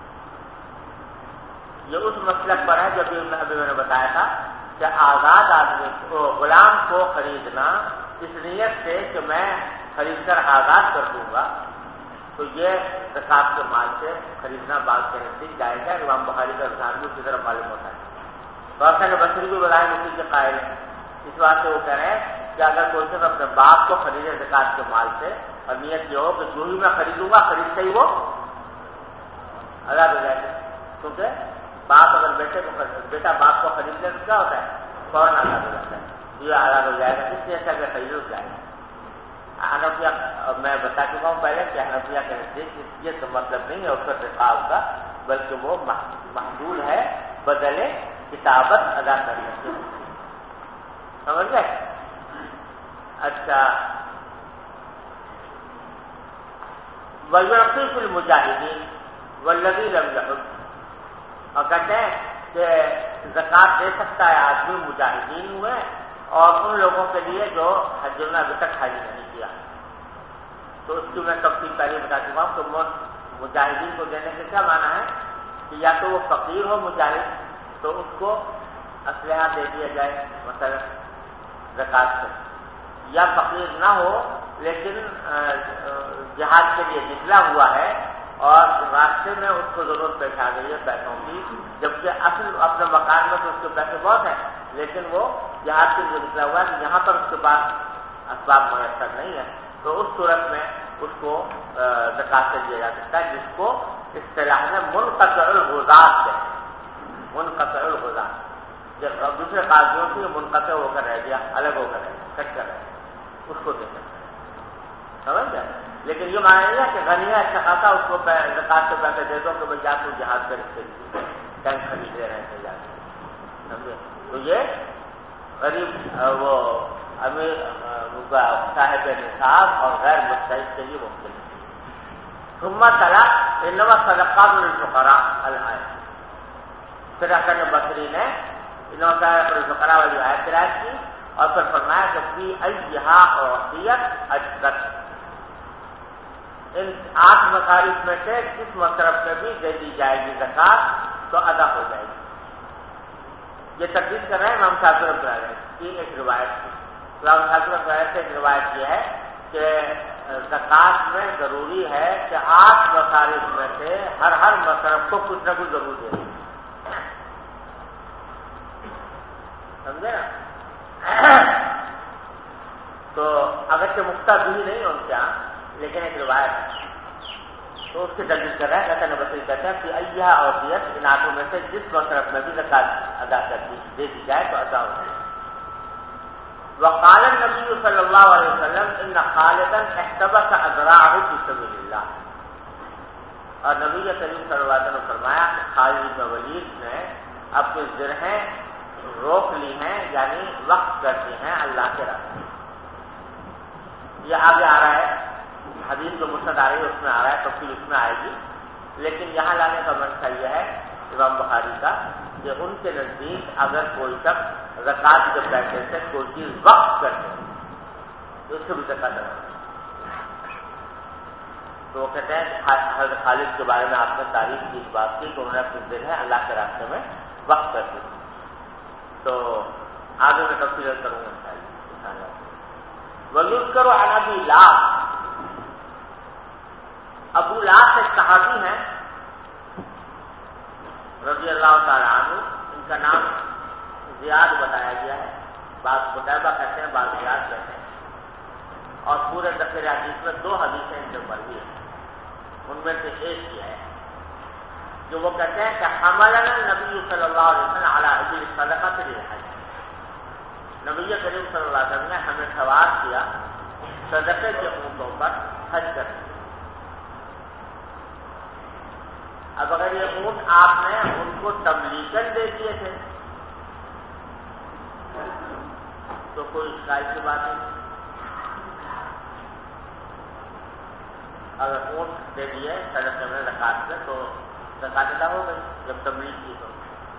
یہ اس مسلک پر ہے جو ابھی میں نے بتایا تھا کہ آزاد آدمی کو، غلام کو خریدنا اس نیت سے کہ میں خرید کر آزاد کر دوں گا، تو یہ زکات کے مال سے خریدنا بعض کے نزدیک جائز ہے. امام بخاری کا رجحان بھی اسی طرح معلوم ہوتا ہے. تو حسن بصری بھی بظاہر اسی کے قائل ہیں. اس بات سے وہ کہہ رہے ہیں کہ اگر کوئی صرف اپنے باپ کو خریدے زکات کے مال سے اور نیت یہ ہو کہ جو ہی میں خریدوں گا خریدتے ہی وہ آزاد ہو جائے گا، کیونکہ باپ اگر بیٹا باپ کو خرید لے تو کیا ہوتا ہے، فوراً آزاد ہو جاتا ہے، یہ آزاد ہو جائے گا. اس لیے سے اگر خرید ہو جائے گا. حنفیہ میں بتا چکا ہوں پہلے کہ حنفیہ کے نزدیک یہ تو مطلب نہیں ہے اس کا رقاب کا، بلکہ وہ محدود ہے بدلے کتابت ادا کرنے سے. سمجھ گئے؟ اچھا. وَيُعْطِي فِي الْمُجَاهِدِينَ وَالَّذِي لَمْ يَحُجِّ. اور کہتے ہیں کہ زکات دے سکتا ہے آدمی مجاہدین ہوئے اور ان لوگوں کے لیے جو حج نے ابھی تک حج نہیں کیا. تو اس کی میں تفصیل پہلے بتا چکا ہوں کہ مجاہدین کو دینے کے کیا معنی ہے کہ یا تو وہ فقیر ہو مجاہد تو اس کو اسلحہ دے دیا جائے مثلا زکوٰۃ سے، یا فقیر نہ ہو لیکن جہاد کے لیے نکلا ہوا ہے اور راستے میں اس کو ضرورت پیش آ گئی ہے پیسوں کی، جبکہ اصل اپنے مکان میں تو اس کے پیسے بہت ہیں لیکن وہ جہاد کے لیے نکلا ہوا ہے کہ یہاں پر اس کے پاس اسباب میسر نہیں ہے، تو اس صورت میں اس کو زکوٰۃ سے دیا جا سکتا ہے، جس کو اصطلاح میں منقطع الغزات ہے۔ منقطع الغزات جب دوسرے قاضیوں سے منقطع ہو کر رہ گیا، الگ ہو کر رہ گیا، کٹ کر رہ گیا، اس کو دے سکتے ہیں، سمجھ گئے؟ لیکن یہ مانا نہیں ہے کہ غنی ہے اچھا خاصا اس کو زکوٰۃ کے پیسے دے دو کہ بھائی جا تو جہاد کر کے ٹینک خرید لے رہے تھے جا کے، سمجھے؟ تو یہ غریب وہ امیر صاحب نصاب اور غیر مستحق کے لیے ممکن ہے۔ ثم تلا انما صدقات للفقراء الآیہ، پھر حسن بصری نے انما صدقات للفقراء والی آیت تلاوت کی اور پھر فرمایا کہ فی ایہا اعطیت اجزت، ان 8 مصارف میں سے کس مصرف میں بھی دے دی جائے گی زکوٰۃ تو ادا ہو جائے گی۔ یہ تقریر کر رہے ہیں امام شافعی رحمۃ اللہ کی ایک روایت کی، امام شافعی رحمۃ اللہ سے ایک روایت یہ ہے کہ زکوٰۃ میں ضروری ہے کہ 8 مصارف میں سے ہر مصرف کو کچھ نہ کچھ ضرور دے دیں، سمجھے نا؟ تو اگرچہ مختہ بھی نہیں ان کے یہاں لیکن ایک روایت ہے تو اس کی تجدید کر رہا ہے، حسن بصری کہتے ہیں کہ ایہا اعطیت، ان آٹوں میں سے جس مصرف میں بھی زکوٰۃ ادا کر دے دی جائے تو ادا ہو جائے۔ وقال النبی صلی اللہ علیہ وسلم ان خالدا احتبس اذراعہ فی سبیل اللہ، اور نبی کریم صلی اللہ علیہ وسلم نے فرمایا کہ خالد بن ولید نے اپنی زرہیں روک لی ہیں، یعنی وقف کر دی ہیں اللہ کے راستے۔ یہ آگے آ رہا ہے، حدیث جو مسند آ رہی ہے اس میں آ رہا ہے، تفصیل اس میں آئے گی، لیکن یہاں لانے کا منشا یہ ہے امام بخاری کا کہ ان کے نزدیک اگر کوئی شخص زکوٰۃ کے پیسے سے کوئی چیز وقف کر دے تو اس سے بھی زکوٰۃ ادا کرے۔ تو وہ کہتے ہیں حضرت خالد کے بارے میں آپ نے تعریف کی اس بات کی کہ انہوں نے اپنے دن ہے اللہ کے راستے میں وقف کر دی، تو آگے میں تفصیل کروں گا انشاءاللہ۔ وَيُذْكَرُ عَنْ أَبِي لَابٍ، ابو لاس ایک صحابی ہیں رضی اللہ تعالی عنہ، ان کا نام زیاد بتایا گیا ہے، بعض قتیبہ کہتے ہیں بعض زیاد کہتے ہیں، اور پورے ذخیرہ حدیث میں 2 حدیثیں ان کے اوپر بھی ہیں، ان میں سے ایک یہ ہے جو وہ کہتے ہیں کہ حملنا نبی صلی اللہ علیہ وسلم علی اجل الصدقۃ للحج، نبی کریم صلی اللہ علیہ وسلم نے ہمیں سوار کیا صدقے کے اونٹوں پر حج کرنے۔ اب اگر یہ اونٹ آپ نے ان کو تملیغاً دے دیے تھے تو کوئی اشکال کی بات نہیں، اگر اونٹ دے دیے صدقے میں زکوٰۃ میں تو زکوٰۃ ادا ہو گئی جب تملیغ کی تو،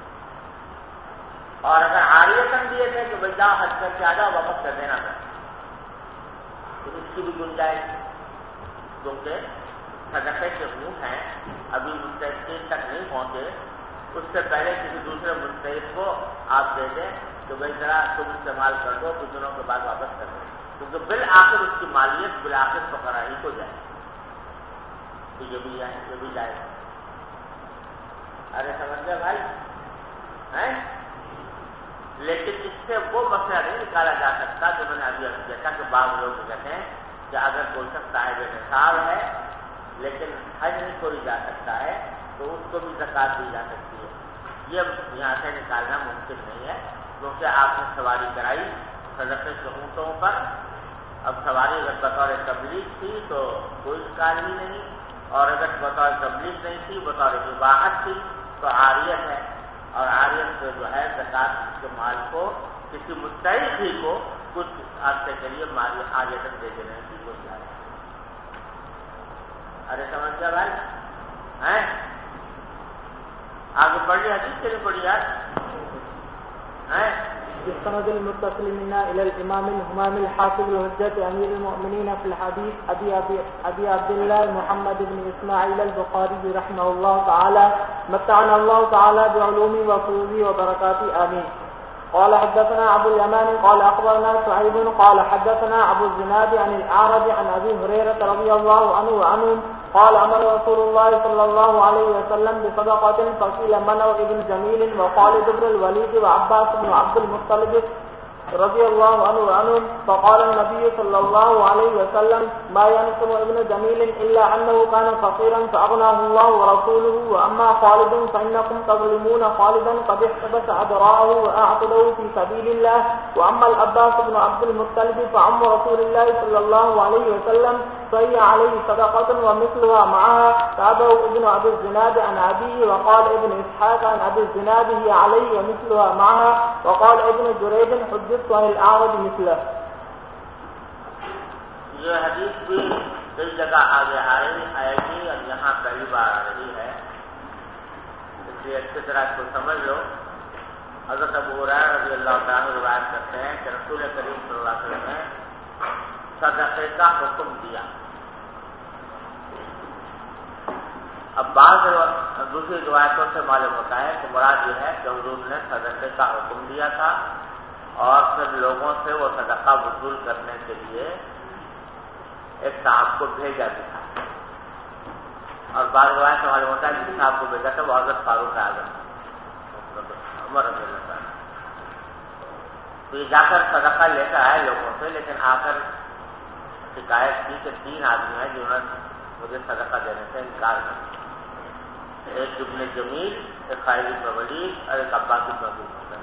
اور اگر عاریۃً دیے تھے کہ بھائی جاؤ حج کر کے آ جاؤ واپس کر دینا تھا تو اس کی بھی گنجائش، کیونکہ صدقے کے اونٹ ہیں ابھی مستحقین تک نہیں پہنچے، اس سے پہلے کسی دوسرے مستحق کو آپ دے دیں کہ بھائی ذرا تم استعمال کر دو، کچھ دنوں کے بعد واپس کر دو، کیونکہ بالآخر اس کی مالیت بالآخر فقراء ہی کو جائے، تو یہ بھی جائے۔ ارے سمجھ گئے بھائی ہیں؟ لیکن اس سے وہ مسئلہ نہیں نکالا جا سکتا جو میں نے ابھی دیکھا کہ بعض لوگ کہتے ہیں کہ اگر کوئی شخص صاحب نصاب ہے لیکن حج نہیں کوئی جا سکتا ہے تو اس کو بھی زکوٰۃ دی جا سکتی ہے، یہ یہاں سے نکالنا ممکن نہیں ہے، کیونکہ آپ نے سواری کرائی صدقے کے اونٹوں پر، اب سواری اگر بطور تبلیغ تھی تو کوئی اشکال ہی نہیں، اور اگر بطور تبلیغ نہیں تھی بطور اباحت تھی تو عاریت ہے، اور عاریت جو ہے زکوٰۃ کے مال کو کسی مستحق ہی کو کچھ عرصے کے لیے مالی عاریت دے دینے کی گنجائش۔ ارے سمجھ گیا بھائی ہیں؟ آگے پڑھ لی حدیث کے لیے پڑھی یار ہیں؟ بالسند المتصل منا إلى الإمام الهمام الحافظ الحجة أمير المؤمنين في الحديث أبي عبد الله محمد بن إسماعيل البخاري رحمه الله تعالى متعنا الله تعالى بعلومه وفضله وبركاته آمين. قال حدثنا أبو اليمان قال أخبرنا سعيد قال حدثنا أبو الزناد عن الأعرج عن أبي هريرة رضي الله عنه وعنهم قال أمر رسول الله صلى الله عليه وسلم بصدقة فقيل من هو ابن جميل وخالد بن الوليد وعباس بن عبد المطلب رضي الله عنه وعنهم فقال النبي صلى الله عليه وسلم ما ينقم ابن جميل إلا أنه كان فقيرا فأغناه الله ورسوله وأما خالد فإنكم تظلمون خالدا قد احتبس أدراءه وأعتده في سبيل الله وأما العباس بن عبد المطلب فعم رسول الله صلى الله عليه وسلم فهي عليه صدقة ومثلها معها. تابعه ابن أبي الزناد عن أبيه وقال ابن إسحاق عن أبي الزناد هي عليه ومثلها معها وقال ابن جريج حدثت عن الأعرج مثله. یہ حدیث بھی کئی جگہ آگے آئے گی اور یہاں پہلی بار آ رہی ہے، اس لیے اچھی طرح اس کو سمجھ لو. حضرت ابو ہریرہ رضی اللہ تعالیٰ روایت کرتے ہیں کہ رسول کریم صلی اللہ علیہ وسلم نے صدقے کا حکم دیا. اب بعض دوسری روایتوں سے معلوم ہوتا ہے کہ مراد یہ ہے کہ حضور نے صدقے کا حکم دیا تھا اور پھر لوگوں سے وہ صدقہ وصول کرنے کے لیے ایک صاحب کو بھیجا بھی تھا. اور بعض روایت سے معلوم ہوتا ہے جس صاحب کو بھیجا تھا وہ حضرت فاروق اعظم عمر رضی اللہ عنہ. تو یہ جا کر صدقہ لیتا ہے لوگوں سے، لیکن آ کر شکایت کی کہ 3 آدمی ہیں جنہوں نے مجھے صدقہ دینے سے انکار کر دیا. ایک ابن جمیل، ایک خالد بن ولید اور ایک عباس بن عبد المطلب.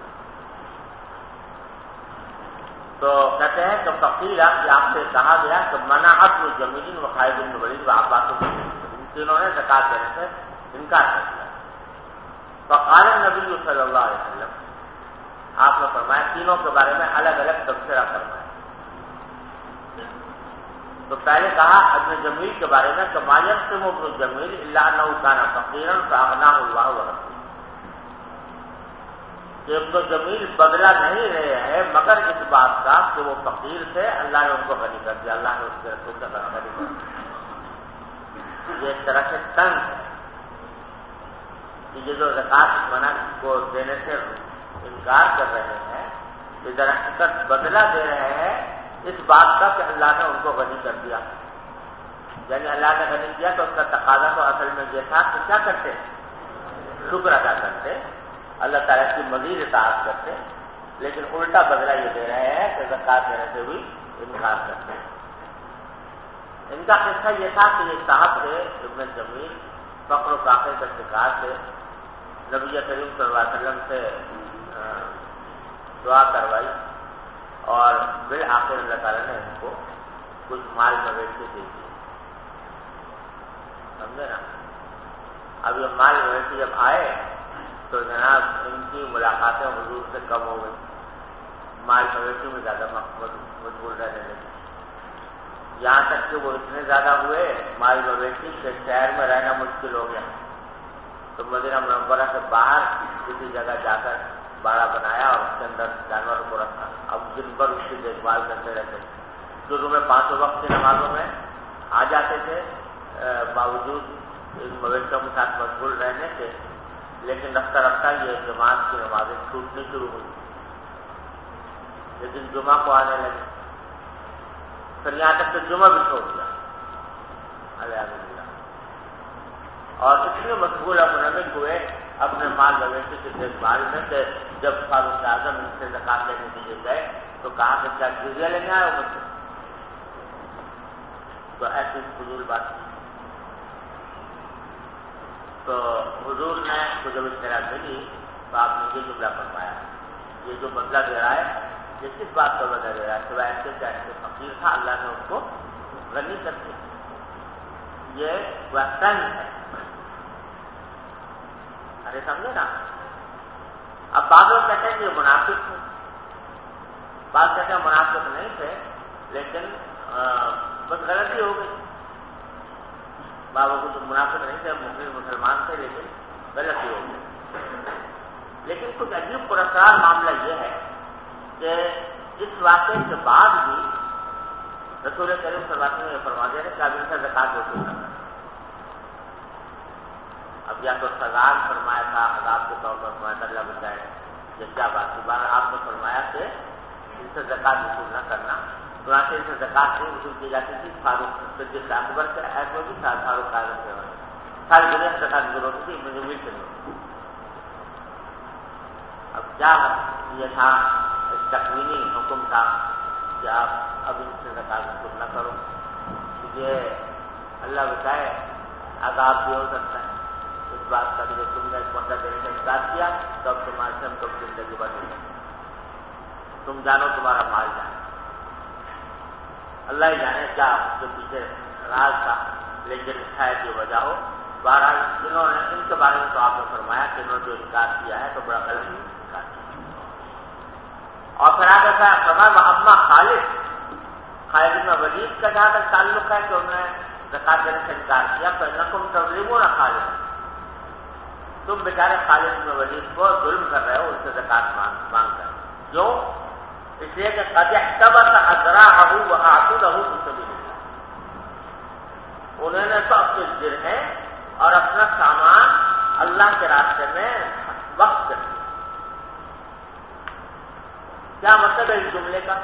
تو کہتے ہیں کہ فقیر آپ سے کہا گیا کہ منع ابن جمیل و خالد بن ولید و عباس بن عبد المطلب، ان تینوں نے زکات دینے سے انکار کر دیا. فقال النبی صلی اللہ علیہ وسلم، آپ نے فرمایا، تینوں کے بارے میں الگ الگ تبصرہ فرمایا. تو پہلے کہا ابن جمیل کے بارے میں کہ ما یقسم ابن جمیل الا انہ کان فقیرا فاغناہ اللہ ورسولہ، کہ ابن جمیل بدلہ نہیں رہے ہیں مگر اس بات کا کہ وہ فقیر تھے، اللہ نے ان کو غنی کر دیا، اللہ نے اس کے رسول سے غنی کر دیا. یہ ایک طرح سے تنگ ہے کہ یہ جو زکات منع کو دینے سے انکار کر رہے ہیں، یہ درحقیقت بدلہ دے رہے ہیں اس بات کا کہ اللہ نے ان کو غنی کر دیا. یعنی اللہ نے غنی کیا تو اس کا تقاضا تو اصل میں یہ تھا کہ کیا کرتے، شکر ادا کرتے، اللہ تعالیٰ کی مزید اطاعت کرتے، لیکن الٹا بدلہ یہ دے رہے ہیں کہ زکات دینے سے بھی انکار کرتے. ان کا قصہ یہ تھا کہ یہ صاحب تھے ابن جمیل، فقر و فاقے کا شکار تھے. نبی کریم صلی اللہ علیہ وسلم سے دعا کروائی اور بالآخر اللہ تعالیٰ نے ان کو کچھ مال مویشی دے دیے. سمجھے نا؟ اب یہ مال مویشی جب آئے تو جناب ان کی ملاقاتیں حضور سے کم ہو گئی، مال مویشی میں زیادہ مشغول رہنے لگے. یہاں تک کہ وہ اتنے زیادہ ہوئے مال مویشی کہ شہر میں رہنا مشکل ہو گیا. تو مدینہ منورہ سے باہر کسی جگہ جا کر باڑہ بنایا اور اس کے اندر جانوروں کو رکھا. اب دن بھر اس کی دیکھ بھال کرتے رہتے. شروع میں 5 وقت کی نمازوں میں آ جاتے تھے باوجود ان مویشیوں کے ساتھ مشغول رہنے کے، لیکن رفتہ رفتہ یہ جماعت کی نمازیں چھوٹنی شروع ہوئی، لیکن جمعہ کو آنے لگے. پھر یہاں تک کہ جمعہ بھی چھوڑ دیا الحمدللہ. اور اتنے مشغول اب منہمک ہوئے اپنے مال مویشی کی دیکھ بھال میں کہ جب فاروق اعظم ان سے زکات لینے کے لیے گئے تو کہا کہ کیا جزیہ لینے آئے ہو مجھ سے؟ تو ایسی فضول بات کی. تو حضور نے کو جب اطلاع ملی تو آپ نے یہ جملہ فرمایا، یہ جو بدلہ دے رہا ہے یہ کس بات کا بدلہ دے رہا ہے؟ سوائے ایسے کہ ایسے فقیر تھا، اللہ نے اس کو غنی کر دیا. یہ ویسٹرن ہے. ارے سمجھے نا؟ اب بعض لوگ کہتے ہیں کہ یہ منافق تھے، بعض کہتے ہیں منافق نہیں تھے لیکن بس غلطی ہو گئی. بابا کو تو منافق نہیں تھے، مسلمان تھے لیکن غلطی ہو گئی. لیکن کچھ عجیب پراسرار معاملہ یہ ہے کہ اس واقعے کے بعد بھی رسول کریم صلی اللہ علیہ وسلم نے فرما دیا کہ اب ان سے زکات وصول نہ کرنا. اب یا تو سزا فرمایا تھا، عذاب کے طور پر فرمایا تھا، اللہ بچائے، یہ کیا بات تھی؟ بار آپ نے فرمایا کہ ان سے زکات وصول نہ کرنا، تو وہاں سے ان سے زکات نہیں وصول کی جاتی تھی. فاروق صدیق اکبر سے ایسے ہوگی، فاروق اعظم سے ہوگی، ساری دنیا سے زکات ضرور ہوتی تھی، مجھے مل سے نہیں. اب کیا یہ تھا، تکوینی حکم تھا کہ آپ اب ان سے زکات وصول نہ کرو. یہ اللہ بچائے عذاب بھی ہو سکتا ہے اس بات کا کہ تم نے ایک مدت دینے کا انکار کیا تو اب تمہارے سے ہم تم زندگی بنے گی، تم جانو تمہارا مال جانے. اللہ ہی جانے کیا اس کے پیچھے راز تھا، لیکن شاید یہ وجہ ہو. بہرحال جنہوں نے ان کے بارے میں تو آپ نے فرمایا کہ انہوں نے جو انکار کیا ہے تو بڑا غلط انکار کیا. اور پھر آگے فرمایا اما خالد بن ولید کا جہاں تک تعلق ہے کہ انہوں نے زکات دینے سے انکار کیا، فإنکم تظلمون خالد، تم بیچارے خالد بن ولید کو ظلم کر رہے ہو ان سے زکات مانگ کر. کیوں؟ اس لیے کہ قد احتبس اذراعه واعتده فی سبیل اللہ، انہوں نے تو اپنے جرحیں اور اپنا سامان اللہ کے راستے میں وقف کر دیا. کیا مطلب ہے اس جملے کا؟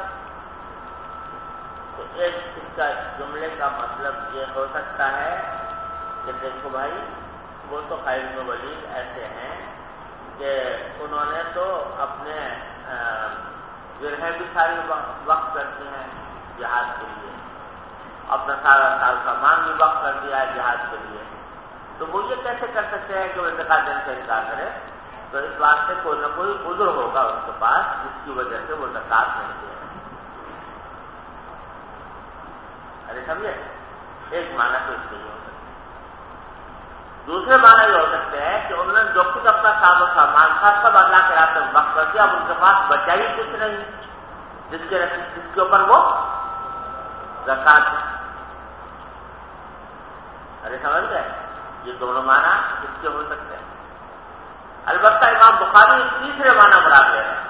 تو اس کا جملے کا مطلب یہ ہو سکتا ہے کہ دیکھو بھائی، وہ تو خالد بن ولید ایسے ہیں کہ انہوں نے تو اپنے جرحیں بھی ساری وقف کر دی ہیں جہاد کے لیے، اپنا سارا سامان بھی وقف کر دیا ہے جہاد کے لیے. تو وہ یہ کیسے کر سکتے ہیں کہ وہ زکات دینے سے انکار کرے؟ تو اس بات سے کوئی نہ کوئی عذر ہوگا ان کے پاس جس کی وجہ سے وہ زکات نہیں دے رہے. ارے سمجھے؟ ایک معنی تو اس کے لیے ہو سکتا ہے. دوسرے معنی یہ ہو سکتے ہیں کہ انہوں نے جو کچھ اپنا ساز و سامان تھا سب اللہ کے راستے میں وقف کر دیا، اب ان کے پاس بچا ہی کچھ نہیں جس کے اوپر وہ زکات ہے. ارے سمجھ گئے؟ یہ دونوں معنی اس کے ہو سکتے ہیں. البتہ امام بخاری تیسرے معنی مراد لے رہے ہیں.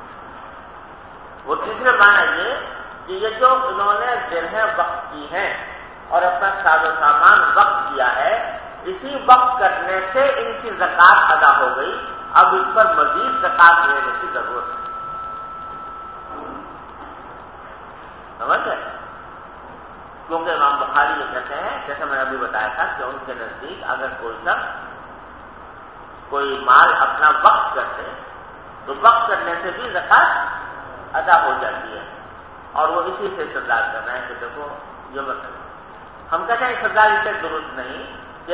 وہ تیسرے معنی یہ کہ یہ جو انہوں نے جرحیں وقف کی ہیں اور اپنا ساز و سامان وقف کیا ہے، اسی وقف کرنے سے ان کی زکات ادا ہو گئی، اب اس پر مزید زکات لینے کی ضرورت ہے. سمجھ گئے؟ کیونکہ امام بخاری یہ کہتے ہیں، جیسے میں نے ابھی بتایا تھا کہ ان کے نزدیک اگر کوئی شخص کوئی مال اپنا وقف کرتے تو وقف کرنے سے بھی زکات ادا ہو جاتی ہے، اور وہ اسی سے استدلال کر رہے ہیں کہ دیکھو یہ مطلب ہم کہتے ہیں استدلال اس سے درست نہیں، کہ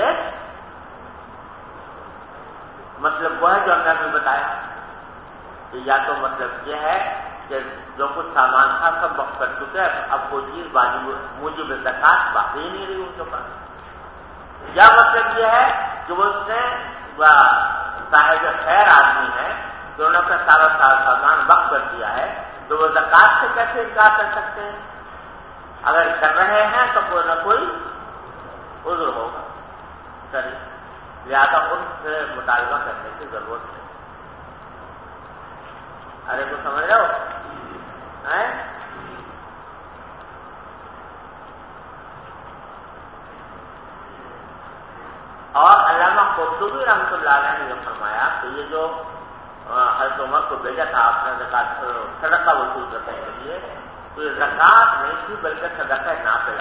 مطلب وہ ہے جو ہم نے ابھی بتایا کہ یا تو مطلب یہ ہے کہ جو کچھ سامان تھا سب وقف کر چکے ہیں، اب کوئی چیز موجب زکات باقی ہی نہیں رہی ان کے پاس، یا مطلب یہ ہے کہ وہ اس نے صاحب خیر آدمی ہے جو انہوں نے اپنا سارا سامان وقف کر دیا ہے، تو وہ زکات سے کیسے انکار کر سکتے ہیں؟ اگر کر رہے ہیں تو کوئی نہ کوئی عذر ہوگا. لہٰذا ان سے مطالبہ کرنے کی ضرورت ہے. ارے کو سمجھ رہے ہو؟ اور علامہ قرطبی رحمۃ اللہ علیہ نے یہ فرمایا کہ یہ جو حضرت عمر کو بھیجا تھا آپ نے زکات صدقہ وصول کرنے کے لیے، تو یہ زکات نہیں تھی بلکہ صدقہ نافلہ.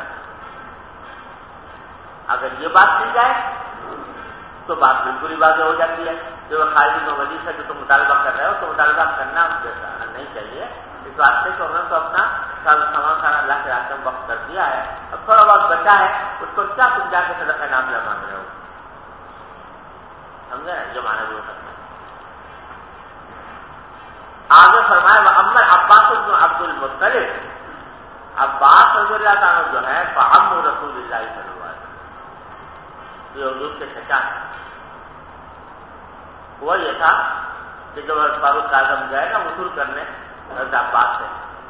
اگر یہ بات کی جائے تو بات بالکل ہی واضح ہو جاتی ہے کہ وہ خالد بن ولید سے جو تم مطالبہ کر رہے ہو تو مطالبہ کرنا نہیں چاہیے. اس واسطے کہ انہوں نے تو اپنا سامان سارا اللہ کے راستے میں وقف کر دیا ہے، اب تھوڑا بہت بچا ہے اس کو کیا تم جا کے صدقہ نافلہ مانگ رہے ہو؟ سمجھے؟ یہ معنی بھی ہو سکتا ہے. آگے فرمایا وَأَمَّا العباس بن عبد المطلب، عباس رضی اللہ تعالیٰ جو ہے فعم رسول اللہ صلی اللہ علیہ وسلم، یہ حضور کے چچا ہے. وہ یہ تھا کہ جب فاروق اعظم گئے نا وصول کرنے حضرت عباس سے،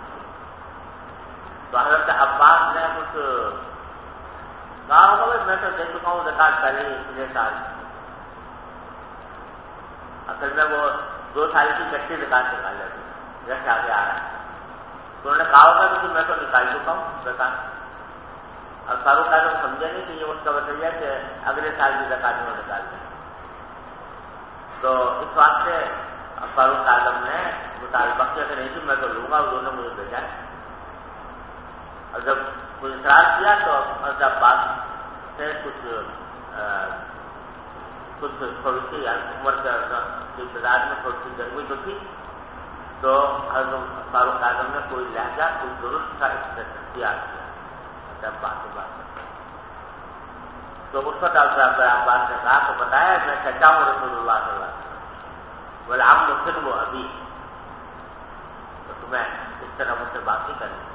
تو حضرت عباس نے کچھ کہا ہوگا میں تو دے چکا ہوں زکات پہلے اتنے سال، اصل میں وہ 2 سال کی کٹی زکات نکال لیتے. جیسے آگے آ رہا ہے. تو انہوں نے کہا ہوگا کہ میں تو نکال چکا ہوں زکات. اور فاروق اعظم سمجھے نہیں کہ یہ اس کا وجہ کہ اگلے سال کی زکات انہوں نے نکال دی. تو اس واسطے فاروق اعظم نے مطالبہ کیا کہ نہیں جی میں تو لوں گا, انہوں نے مجھے بھیجا ہے. اور جب کوئی اصرار کیا تو جب بات سے کچھ تھوڑی سی عمر کے ابتداء میں تھوڑی سی گرمی تو تھی, تو حضرت فاروق اعظم نے کوئی لہجہ کوئی درست کا اختیار کیا جب بات تو اس وقت عباس نے کہا تو بتایا میں چچا ہوں رسول اللہ صلی اللہ علیہ وسلم, والعم مسلم و ابی, تو تمہیں اس طرح مجھ سے بات نہیں کرنی.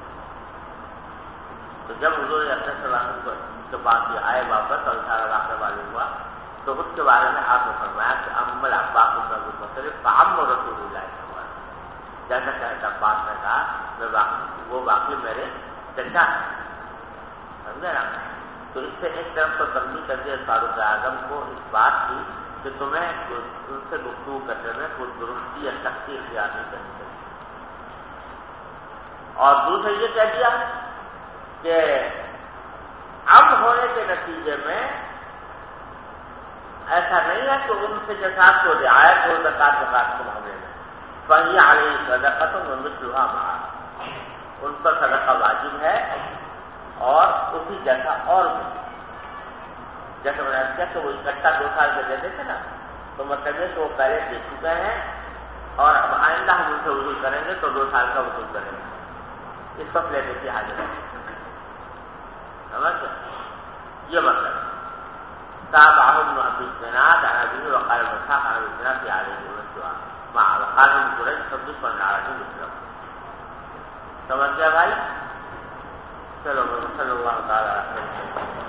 تو جب حضور اکرم صلی اللہ علیہ وسلم کے بعد یہ آئے واپس اور سارا واقعہ معلوم ہوا تو اس کے بارے میں آپ نے فرمایا کہ ام العباس مختلف فعم رسول اللہ صلی اللہ علیہ وسلم, جیسا کہ عباس نے کہا وہ واقعی میرے چچا ہے. سمجھے نا؟ تو اس سے ایک طرف تو تنبیہ کر دیا فاروق اعظم کو اس بات کی کہ تمہیں ان سے گفتگو کرنے میں کوئی درستی یا سختی اختیار نہیں کرنی چاہیے. اور دوسرے یہ کہہ دیا کہ اب ہونے کے نتیجے میں ایسا نہیں ہے کہ ان سے جسات کو رعایت ہو زکات کے معاملے میں فہی علیہ صدقۃ ومثلھا معہ, ان پر صدقہ واجب ہے اور اسی جیسا اور بھی. جیسے میں نے کیا کہ وہ اکٹھا 2 سال کے دے دیتے نا, تو مطلب ہے کہ وہ پہلے دے چکے ہیں اور اب آئندہ ہم ان سے وصول کریں گے تو 2 سال کا وصول کریں گے. اس وقت لینے کی حاجت ہے. سمجھ یہ مطلب تابعہ ابن ابی الزناد عن ابیہ وقال مساق عن ابی الزناد فی علیہ وسلم مع وقال ابن جریج صدق عن علیہ وسلم. سمجھ گیا بھائی؟ چلو صلی اللہ تعالی علیہ وسلم.